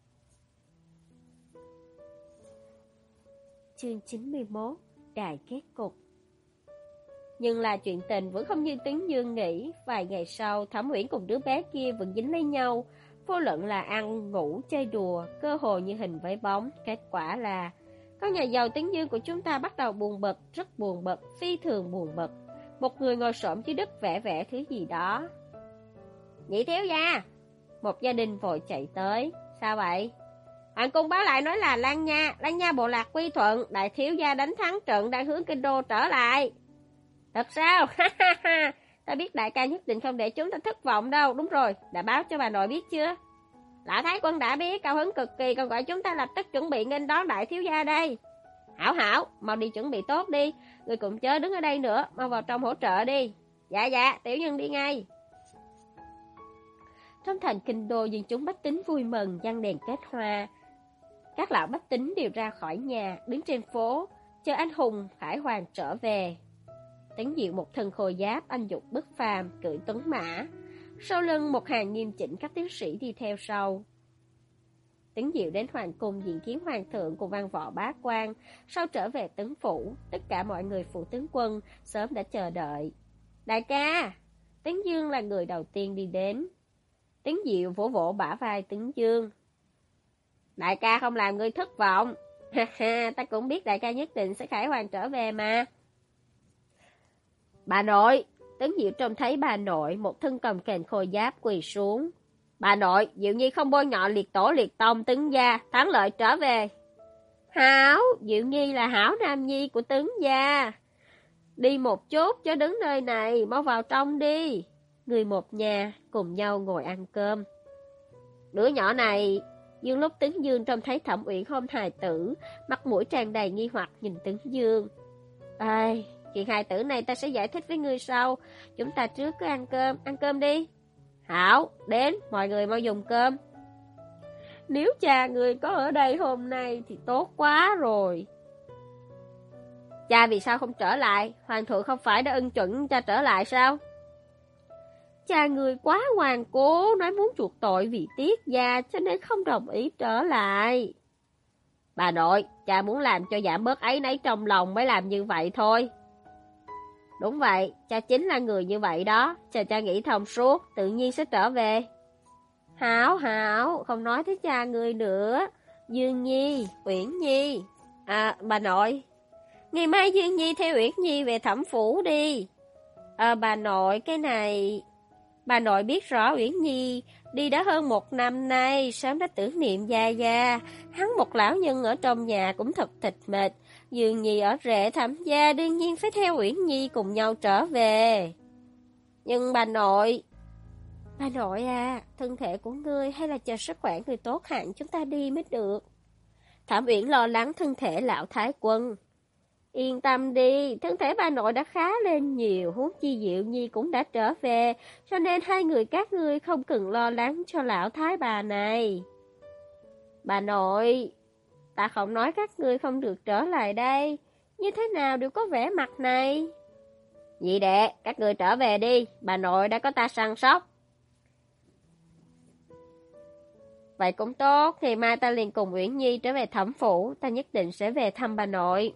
Chương 91, Đại kết cục. Nhưng là chuyện tình vẫn không như Tấn Dương nghĩ, vài ngày sau Thẩm Uyển cùng đứa bé kia vẫn dính lấy nhau, vô luận là ăn, ngủ, chơi đùa, cơ hồ như hình với bóng. Kết quả là con nhà giàu Tấn Dương của chúng ta bắt đầu buồn bực, rất buồn bực, phi thường buồn bực. Một người ngồi xổm dưới đất vẽ vẽ thứ gì đó. Nhị thiếu gia! Một gia đình vội chạy tới. Sao vậy? Hoàng cung báo lại nói là Lan Nha bộ lạc quy thuận, đại thiếu gia đánh thắng trận đang hướng kinh đô trở lại. Thật sao? Ta biết đại ca nhất định không để chúng ta thất vọng đâu. Đúng rồi, đã báo cho bà nội biết chưa? Lã Thái Quân đã biết, cao hứng cực kỳ, còn gọi chúng ta lập tức chuẩn bị nghênh đón đại thiếu gia đây. Hảo, mau đi chuẩn bị tốt đi. Người cùng chớ đứng ở đây nữa, mau vào trong hỗ trợ đi. Dạ, tiểu nhân đi ngay. Trong thành kinh đô, dân chúng bách tính vui mừng, giăng đèn kết hoa. Các lão bách tính đều ra khỏi nhà, đứng trên phố, chờ anh hùng Khải Hoàng trở về. Tấn Diệu một thân khôi giáp, anh dục bất phàm, cưỡi tuấn mã. Sau lưng một hàng nghiêm chỉnh các tiến sĩ đi theo sau. Tấn Diệu đến hoàng cung diện kiến hoàng thượng cùng văn võ bá quan. Sau trở về Tấn phủ, tất cả mọi người phụ tướng quân sớm đã chờ đợi. Đại ca! Tấn Dương là người đầu tiên đi đến. Tấn Diệu vỗ vỗ bả vai Tấn Dương. Đại ca không làm ngươi thất vọng. Ta cũng biết đại ca nhất định sẽ khải hoàn trở về mà. Bà nội! Tấn Diệu trông thấy bà nội, một thân cầm kềnh khôi giáp quỳ xuống. Bà nội, Diệu Nhi không bôi nhọ liệt tổ liệt tông Tấn gia, thắng lợi trở về. Hảo, Diệu Nhi là hảo nam nhi của Tấn gia. Đi một chút cho đứng nơi này, mau vào trong đi. Người một nhà cùng nhau ngồi ăn cơm. Đứa nhỏ này, Dương lúc Tấn Dương trông thấy Thẩm Uyển ôm hài tử, mặt mũi tràn đầy nghi hoặc nhìn Tấn Dương. Ai, chuyện hài tử này ta sẽ giải thích với ngươi sau. Chúng ta trước cứ ăn cơm đi. Hảo, đến, mọi người mau dùng cơm. Nếu cha người có ở đây hôm nay thì tốt quá rồi. Cha vì sao không trở lại? Hoàng thượng không phải đã ưng chuẩn cha trở lại sao? Cha người quá ngoan cố, nói muốn chuộc tội vì Tiết gia cho nên không đồng ý trở lại. Bà nội, cha muốn làm cho giảm bớt áy náy trong lòng mới làm như vậy thôi. Đúng vậy, cha chính là người như vậy đó. Chờ cha nghĩ thông suốt, tự nhiên sẽ trở về. Hảo hảo, không nói tới cha người nữa. Dương Nhi, Uyển Nhi. À, bà nội. Ngày mai Dương Nhi theo Uyển Nhi về Thẩm phủ đi. Bà nội, cái này... Bà nội biết rõ Uyển Nhi đi đã hơn 1 năm nay, sớm đã tưởng niệm Gia Gia. Hắn một lão nhân ở trong nhà cũng thật thịt mệt. Dương Nhi ở rể Thẩm gia đương nhiên phải theo Uyển Nhi cùng nhau trở về. Nhưng bà nội à, thân thể của ngươi hay là chờ sức khỏe người tốt hẳn chúng ta đi mới được. Thẩm Uyển lo lắng thân thể lão thái quân. Yên tâm đi, thân thể bà nội đã khá lên nhiều, huống chi Diệu Nhi cũng đã trở về, cho nên hai người các ngươi không cần lo lắng cho lão thái bà này. Bà nội, ta không nói các ngươi không được trở lại đây, như thế nào đều có vẻ mặt này. Nhị đệ, các ngươi trở về đi, bà nội đã có ta săn sóc. Vậy cũng tốt, thì mai ta liền cùng Uyển Nhi trở về Thẩm phủ, ta nhất định sẽ về thăm bà nội.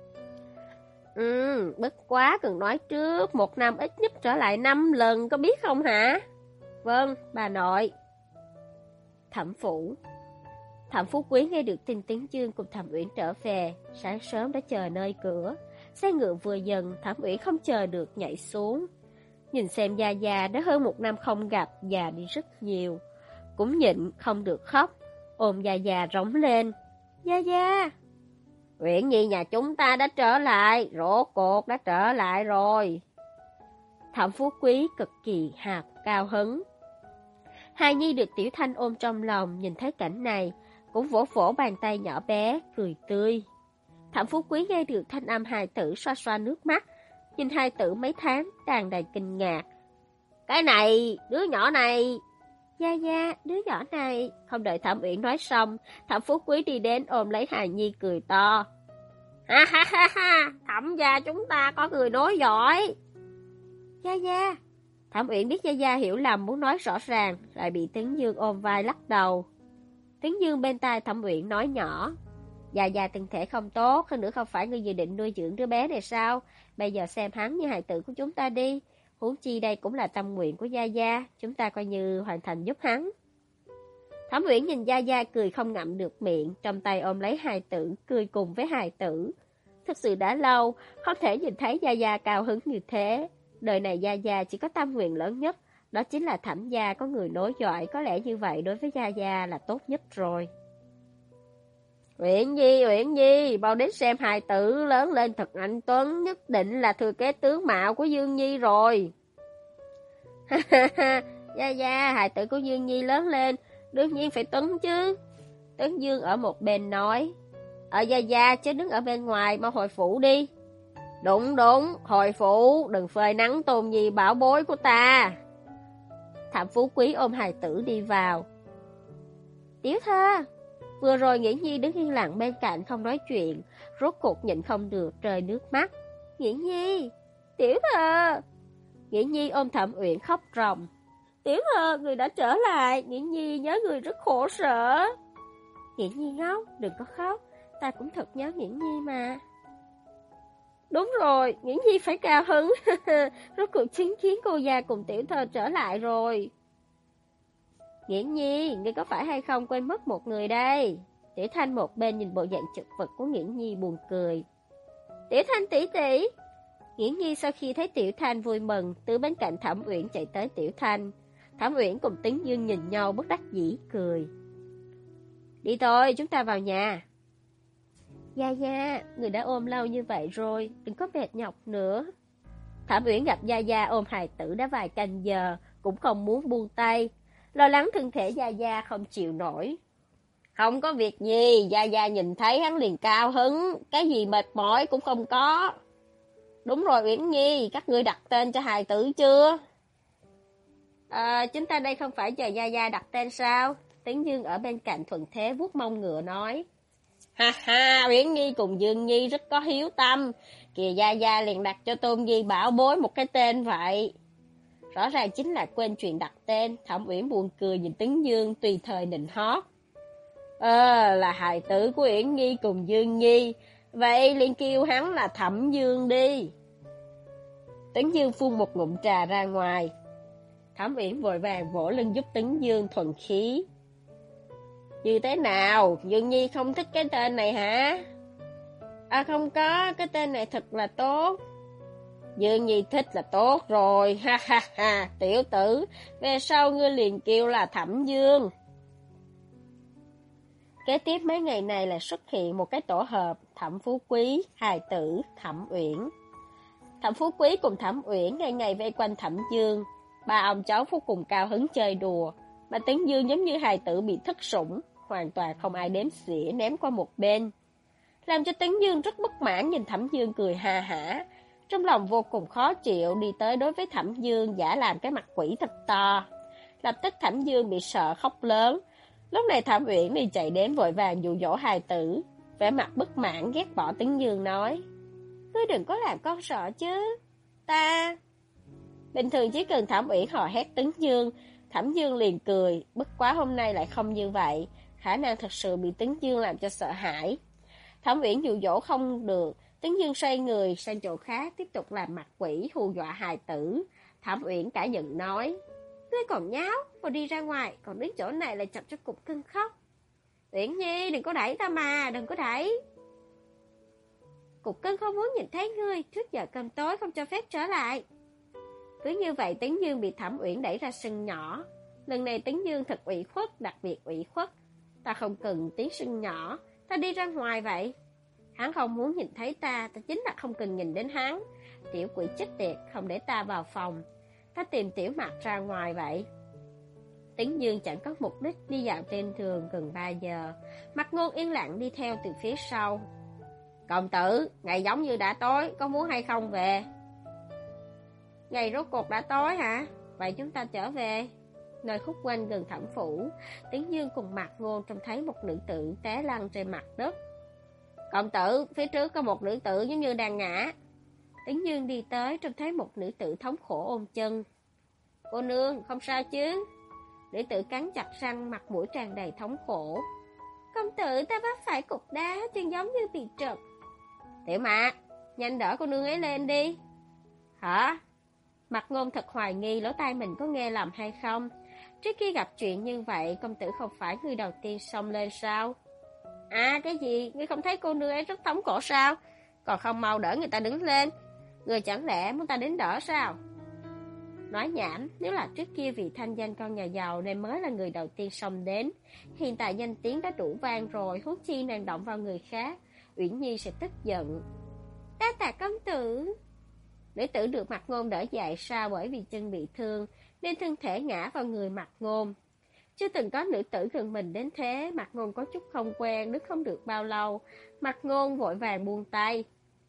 Bất quá cần nói trước, 1 năm ít nhất trở lại 5 lần, có biết không hả? Vâng, bà nội. Thẩm phủ. Thẩm Phú Quý nghe được tin Tiến Dương cùng Thẩm Uyển trở về, sáng sớm đã chờ nơi cửa. Xe ngựa vừa dần, Thẩm Uyển không chờ được nhảy xuống. Nhìn xem Gia Gia đã hơn 1 năm không gặp, già đi rất nhiều. Cũng nhịn không được khóc, ôm Gia Gia rống lên. Gia Gia! Uyển Nhi nhà chúng ta đã trở lại, rốt cuộc đã trở lại rồi. Thẩm Phú Quý cực kỳ cao hứng. Hài Nhi được Tiểu Thanh ôm trong lòng, nhìn thấy cảnh này, cũng vỗ vỗ bàn tay nhỏ bé, cười tươi. Thẩm Phú Quý nghe được thanh âm hài tử xoa xoa nước mắt, nhìn hài tử mấy tháng, tràn đầy kinh ngạc. Cái này, đứa nhỏ này... Gia Gia, đứa nhỏ này... Không đợi Thẩm Uyển nói xong, Thẩm Phú Quý đi đến ôm lấy Hài Nhi cười to. Ha ha ha ha, Thẩm gia chúng ta có người nói giỏi. Gia Gia. Thẩm Uyển biết Gia Gia hiểu lầm muốn nói rõ ràng, lại bị Tiến Dương ôm vai lắc đầu. Tiến Dương bên tai Thẩm Uyển nói nhỏ. Gia Gia thân thể không tốt, hơn nữa không phải ngươi dự định nuôi dưỡng đứa bé này sao? Bây giờ xem hắn như hài tử của chúng ta đi. Huống chi đây cũng là tâm nguyện của Gia Gia, chúng ta coi như hoàn thành giúp hắn. Thẩm Uyển nhìn Gia Gia cười không ngậm được miệng, trong tay ôm lấy hài tử, cười cùng với hài tử. Thật sự đã lâu, không thể nhìn thấy Gia Gia cao hứng như thế. Đời này Gia Gia chỉ có tâm nguyện lớn nhất, đó chính là Thẩm gia có người nối dõi, có lẽ như vậy đối với Gia Gia là tốt nhất rồi. Uyển Nhi, mau đến xem hài tử lớn lên thật anh tuấn, nhất định là thừa kế tướng mạo của Dương Nhi rồi. Gia Gia, hài tử của Dương Nhi lớn lên, đương nhiên phải tuấn chứ. Tấn Dương ở một bên nói. Ở Gia Gia chứ đứng ở bên ngoài, mau hồi phủ đi. Đúng, hồi phủ, đừng phơi nắng Tôn Nhi bảo bối của ta. Thẩm Phú Quý ôm hài tử đi vào. Tiểu Thơ, vừa rồi Nghiễn Nhi đứng yên lặng bên cạnh không nói chuyện, rốt cuộc nhịn không được rơi nước mắt. Nghiễn Nhi, Tiểu Thơ. Nghiễn Nhi ôm Thẩm Uyển khóc ròng. Tiểu Thơ, người đã trở lại, Nghiễn Nhi nhớ người rất khổ sở. Nghiễn Nhi ngốc, đừng có khóc, ta cũng thật nhớ Nghiễn Nhi mà. Đúng rồi, Nghiễn Nhi phải cao hứng. Rốt cuộc chứng kiến cô già cùng Tiểu Thơ trở lại rồi. Nghiễn Nhi, ngươi có phải hay không quên mất một người đây? Tiểu Thanh một bên nhìn bộ dạng chật vật của Nghiễn Nhi buồn cười. Tiểu Thanh tỷ tỷ. Nghiễn Nhi sau khi thấy Tiểu Thanh vui mừng, từ bên cạnh Thẩm Uyển chạy tới Tiểu Thanh. Thẩm Uyển cùng Tiến Dương nhìn nhau bất đắc dĩ cười. Đi thôi, chúng ta vào nhà. Gia Gia, người đã ôm lâu như vậy rồi, đừng có mệt nhọc nữa. Thẩm Uyển gặp Gia Gia ôm hài tử đã vài canh giờ, cũng không muốn buông tay, lo lắng thân thể Gia Gia không chịu nổi. Không có việc gì, Gia Gia nhìn thấy hắn liền cao hứng, cái gì mệt mỏi cũng không có. Đúng rồi Uyển Nhi, các ngươi đặt tên cho hài tử chưa? Chúng ta đây không phải chờ Gia Gia đặt tên sao? Tiến Dương ở bên cạnh thuận thế vuốt mông ngựa nói. Ha ha, Uyển Nhi cùng Dương Nhi rất có hiếu tâm. Kìa Gia Gia liền đặt cho Tôn Nhi bảo bối một cái tên vậy. Rõ ràng chính là quên chuyện đặt tên. Thẩm Uyển buồn cười nhìn Tiến Dương tùy thời nịnh hót. Là hài tử của Uyển Nhi cùng Dương Nhi. Vậy liền kêu hắn là Thẩm Dương đi. Tiến Dương phun một ngụm trà ra ngoài. Thẩm Uyển vội vàng vỗ lưng giúp Tấn Dương thuần khí. Như thế nào, Dương Nhi không thích cái tên này hả? À không có, cái tên này thật là tốt. Dương Nhi thích là tốt rồi, ha ha ha, tiểu tử, về sau ngươi liền kêu là Thẩm Dương. Kế tiếp mấy ngày này lại xuất hiện một cái tổ hợp Thẩm Phú Quý, hài tử, Thẩm Uyển. Thẩm Phú Quý cùng Thẩm Uyển ngày ngày vây quanh Thẩm Dương, ba ông cháu vô cùng cao hứng chơi đùa, mà Tấn Dương giống như hài tử bị thất sủng, hoàn toàn không ai đếm xỉa ném qua một bên. Làm cho Tấn Dương rất bất mãn nhìn Thẩm Dương cười ha hả, trong lòng vô cùng khó chịu đi tới đối với Thẩm Dương giả làm cái mặt quỷ thật to. Lập tức Thẩm Dương bị sợ khóc lớn. Lúc này Thẩm Uyển đi chạy đến vội vàng dụ dỗ hài tử, vẻ mặt bất mãn ghét bỏ Tấn Dương nói: "Ngươi đừng có làm con sợ chứ. Ta..." Bình thường chỉ cần Thẩm Uyển hò hét Tấn Dương, Thẩm Dương liền cười, bất quá hôm nay lại không như vậy, khả năng thật sự bị Tấn Dương làm cho sợ hãi. Thẩm Uyển dụ dỗ không được, Tấn Dương xoay người sang chỗ khác tiếp tục làm mặt quỷ hù dọa hài tử. Thẩm Uyển cả giận nói: "Ngươi còn nháo, còn đi ra ngoài, còn đứng chỗ này lại chọc cho cục cưng khóc. Uyển Nhi, đừng có đẩy ta mà, đừng có đẩy. Cục cưng không muốn nhìn thấy ngươi, trước giờ cơm tối không cho phép trở lại." Cứ như vậy Tấn Dương bị Thẩm Uyển đẩy ra sân nhỏ. Lần này Tấn Dương thật ủy khuất, đặc biệt ủy khuất. Ta không cần tiếng sân nhỏ, ta đi ra ngoài vậy. Hắn không muốn nhìn thấy ta, ta chính là không cần nhìn đến hắn. Tiểu quỷ chết tiệt, không để ta vào phòng. Ta tìm Tiểu Mặc ra ngoài vậy. Tấn Dương chẳng có mục đích đi dạo trên đường gần 3 giờ. Mặt Ngôn yên lặng đi theo từ phía sau. Công tử, ngày giống như đã tối, có muốn hay không về? Ngày rốt cuộc đã tối hả? Vậy chúng ta trở về. Nơi khúc quanh gần Thẩm phủ, Tấn Dương cùng Mặt Ngôn trông thấy một nữ tử té lăn trên mặt đất. Công tử, phía trước có một nữ tử giống như đang ngã. Tấn Dương đi tới trông thấy một nữ tử thống khổ ôm chân. Cô nương, không sao chứ? Nữ tử cắn chặt răng, mặt mũi tràn đầy thống khổ. Công tử, ta vấp phải cục đá, chân giống như bị trật. Tiểu Mạc, nhanh đỡ cô nương ấy lên đi. Hả? Mặt Ngôn thật hoài nghi lỗ tai mình có nghe lầm hay không. Trước khi gặp chuyện như vậy, công tử không phải người đầu tiên xông lên sao? À cái gì, ngươi không thấy cô nương ấy rất thống khổ sao? Còn không mau đỡ người ta đứng lên. Người chẳng lẽ muốn ta đến đỡ sao? Nói nhảm, nếu là trước kia vì thanh danh con nhà giàu nên mới là người đầu tiên xông đến. Hiện tại danh tiếng đã đủ vang rồi, huống chi nàng động vào người khác, Uyển Nhi sẽ tức giận. Đa tạ công tử. Nữ tử được Mặt Ngôn đỡ dậy sao bởi vì chân bị thương nên thân thể ngã vào người Mặt Ngôn. Chưa từng có nữ tử gần mình đến thế, Mặt Ngôn có chút không quen, đứng không được bao lâu. Mặt Ngôn vội vàng buông tay.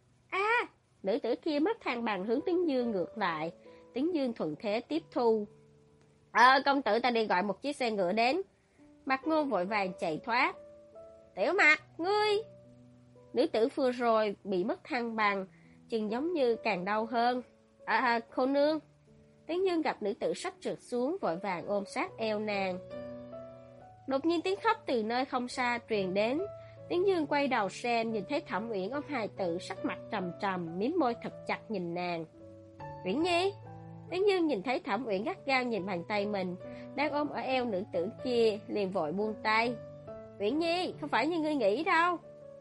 Nữ tử kia mất thăng bằng hướng Tấn Dương ngược lại. Tấn Dương thuận thế tiếp thu. Công tử, ta đi gọi một chiếc xe ngựa đến. Mặt Ngôn vội vàng chạy thoát. Tiểu Mặc, ngươi! Nữ tử vừa rồi bị mất thăng bằng, chừng giống như càng đau hơn. Cô nương. Tấn Dương gặp nữ tử sắp trượt xuống, vội vàng ôm sát eo nàng. Đột nhiên tiếng khóc từ nơi không xa truyền đến. Tấn Dương quay đầu xem, nhìn thấy Thẩm Uyển ôm hài tử, sắc mặt trầm trầm, mím môi thật chặt nhìn nàng. Uyển Nhi. Tấn Dương nhìn thấy Thẩm Uyển gắt gao nhìn bàn tay mình đang ôm ở eo nữ tử kia, liền vội buông tay. Uyển Nhi, không phải như ngươi nghĩ đâu.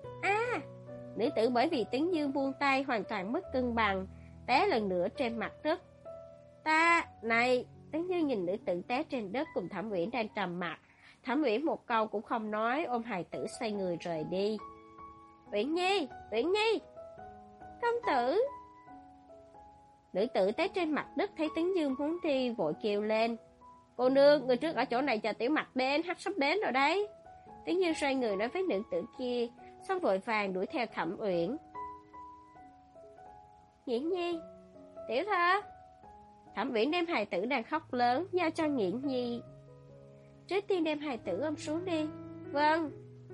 Nữ tử bởi vì Tấn Dương buông tay hoàn toàn mất cân bằng, té lần nữa trên mặt đất. Này, Tấn Dương nhìn nữ tử té trên đất cùng Thẩm Uyển đang trầm mặt. Thẩm Uyển một câu cũng không nói, ôm hài tử xoay người rời đi. Uyển Nhi, Uyển Nhi. Công tử. Nữ tử té trên mặt đất thấy Tấn Dương muốn đi vội kêu lên. Cô nương, người trước ở chỗ này chờ Tiểu Mặc đến, hắn sắp đến rồi đấy. Tấn Dương xoay người nói với nữ tử kia, xong vội vàng đuổi theo Thẩm Uyển. Nghiễn Nhi, tiểu thơ. Thẩm Uyển đem hài tử đang khóc lớn giao cho Nghiễn Nhi. Trước tiên đem hài tử ôm xuống đi. Vâng.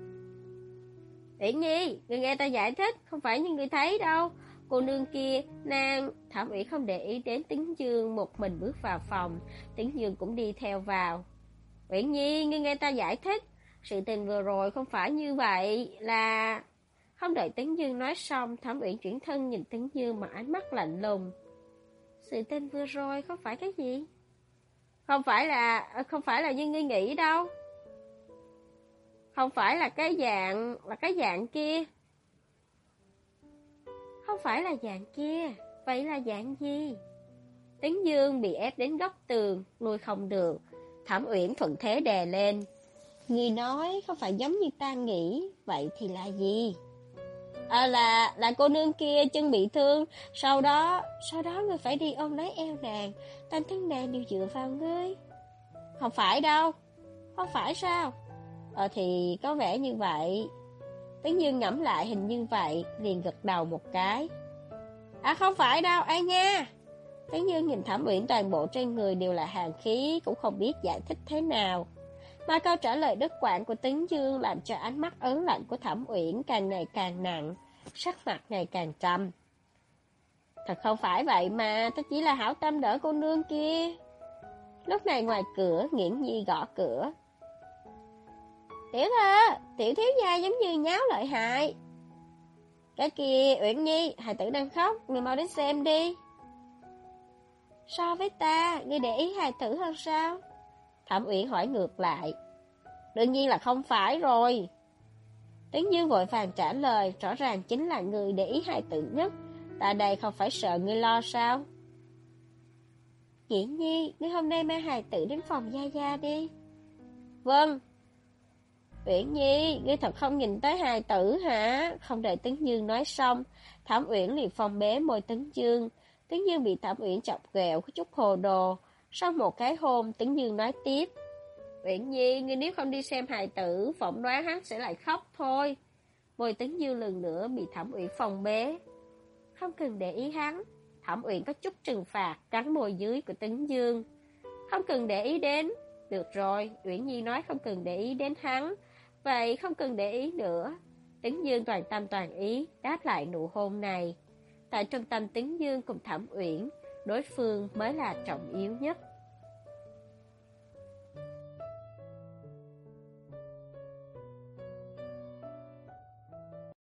Uyển Nhi, người nghe ta giải thích, không phải như người thấy đâu. Cô nương kia, nàng. Thẩm Uyển không để ý đến Tấn Dương, một mình bước vào phòng. Tấn Dương cũng đi theo vào. Uyển Nhi, ngươi nghe ta giải thích. Sự tình vừa rồi không phải như vậy, là... Không đợi Tấn Dương nói xong, Thẩm Uyển chuyển thân nhìn Tấn Dương mà ánh mắt lạnh lùng. Sự tình vừa rồi không phải cái gì? Không phải là như ngươi nghĩ đâu. Không phải là cái dạng kia. Không phải là dạng kia, vậy là dạng gì? Tấn Dương bị ép đến góc tường, nuôi không được. Thẩm Uyển thuận thế đè lên. Ngươi nói không phải giống như ta nghĩ, vậy thì là gì? Là cô nương kia chân bị thương, sau đó ngươi phải đi ôm lấy eo nàng, toàn thân nàng đều dựa vào ngươi. Không phải đâu. Không phải sao? Thì có vẻ như vậy. Tấn Dương ngẫm lại hình như vậy, liền gật đầu một cái. Không phải đâu, ai nha. Tấn Dương nhìn Thẩm Uyển toàn bộ trên người đều là hàn khí, cũng không biết giải thích thế nào. Mà câu trả lời đứt quãng của Tấn Dương làm cho ánh mắt ớn lạnh của Thẩm Uyển càng ngày càng nặng, sắc mặt ngày càng trầm. Thật không phải vậy mà, ta chỉ là hảo tâm đỡ cô nương kia. Lúc này ngoài cửa, Nghiễn Nhi gõ cửa. Tiểu thơ, tiểu thiếu gia giống như nháo lợi hại. Cái kia, Uyển Nhi, hài tử đang khóc, người mau đến xem đi. So với ta, ngươi để ý hài tử hơn sao? Thẩm Uyển hỏi ngược lại. Đương nhiên là không phải rồi. Tấn Dương vội vàng trả lời, rõ ràng chính là người để ý hài tử nhất. Ta đây không phải sợ ngươi lo sao? Nghiễn Nhi, ngươi hôm nay mang hài tử đến phòng Gia Gia đi. Vâng. Uyển Nhi, ngươi thật không nhìn tới hài tử hả? Không đợi Tấn Dương nói xong, Thẩm Uyển liền phong bế môi Tấn Dương. Tấn Dương bị Thẩm Uyển chọc ghẹo, có chút hồ đồ. Sau một cái hôn, Tấn Dương nói tiếp. Uyển Nhi, ngươi nếu không đi xem hài tử, phỏng đoán hắn sẽ lại khóc thôi. Môi Tấn Dương lần nữa bị Thẩm Uyển phong bế. Không cần để ý hắn. Thẩm Uyển có chút trừng phạt, cắn môi dưới của Tấn Dương. Không cần để ý đến. Được rồi, Uyển Nhi nói không cần để ý đến hắn. Vậy không cần để ý nữa. Tấn Dương toàn tâm toàn ý đáp lại nụ hôn này. Tại trong tâm Tấn Dương cùng Thẩm Uyển, đối phương mới là trọng yếu nhất.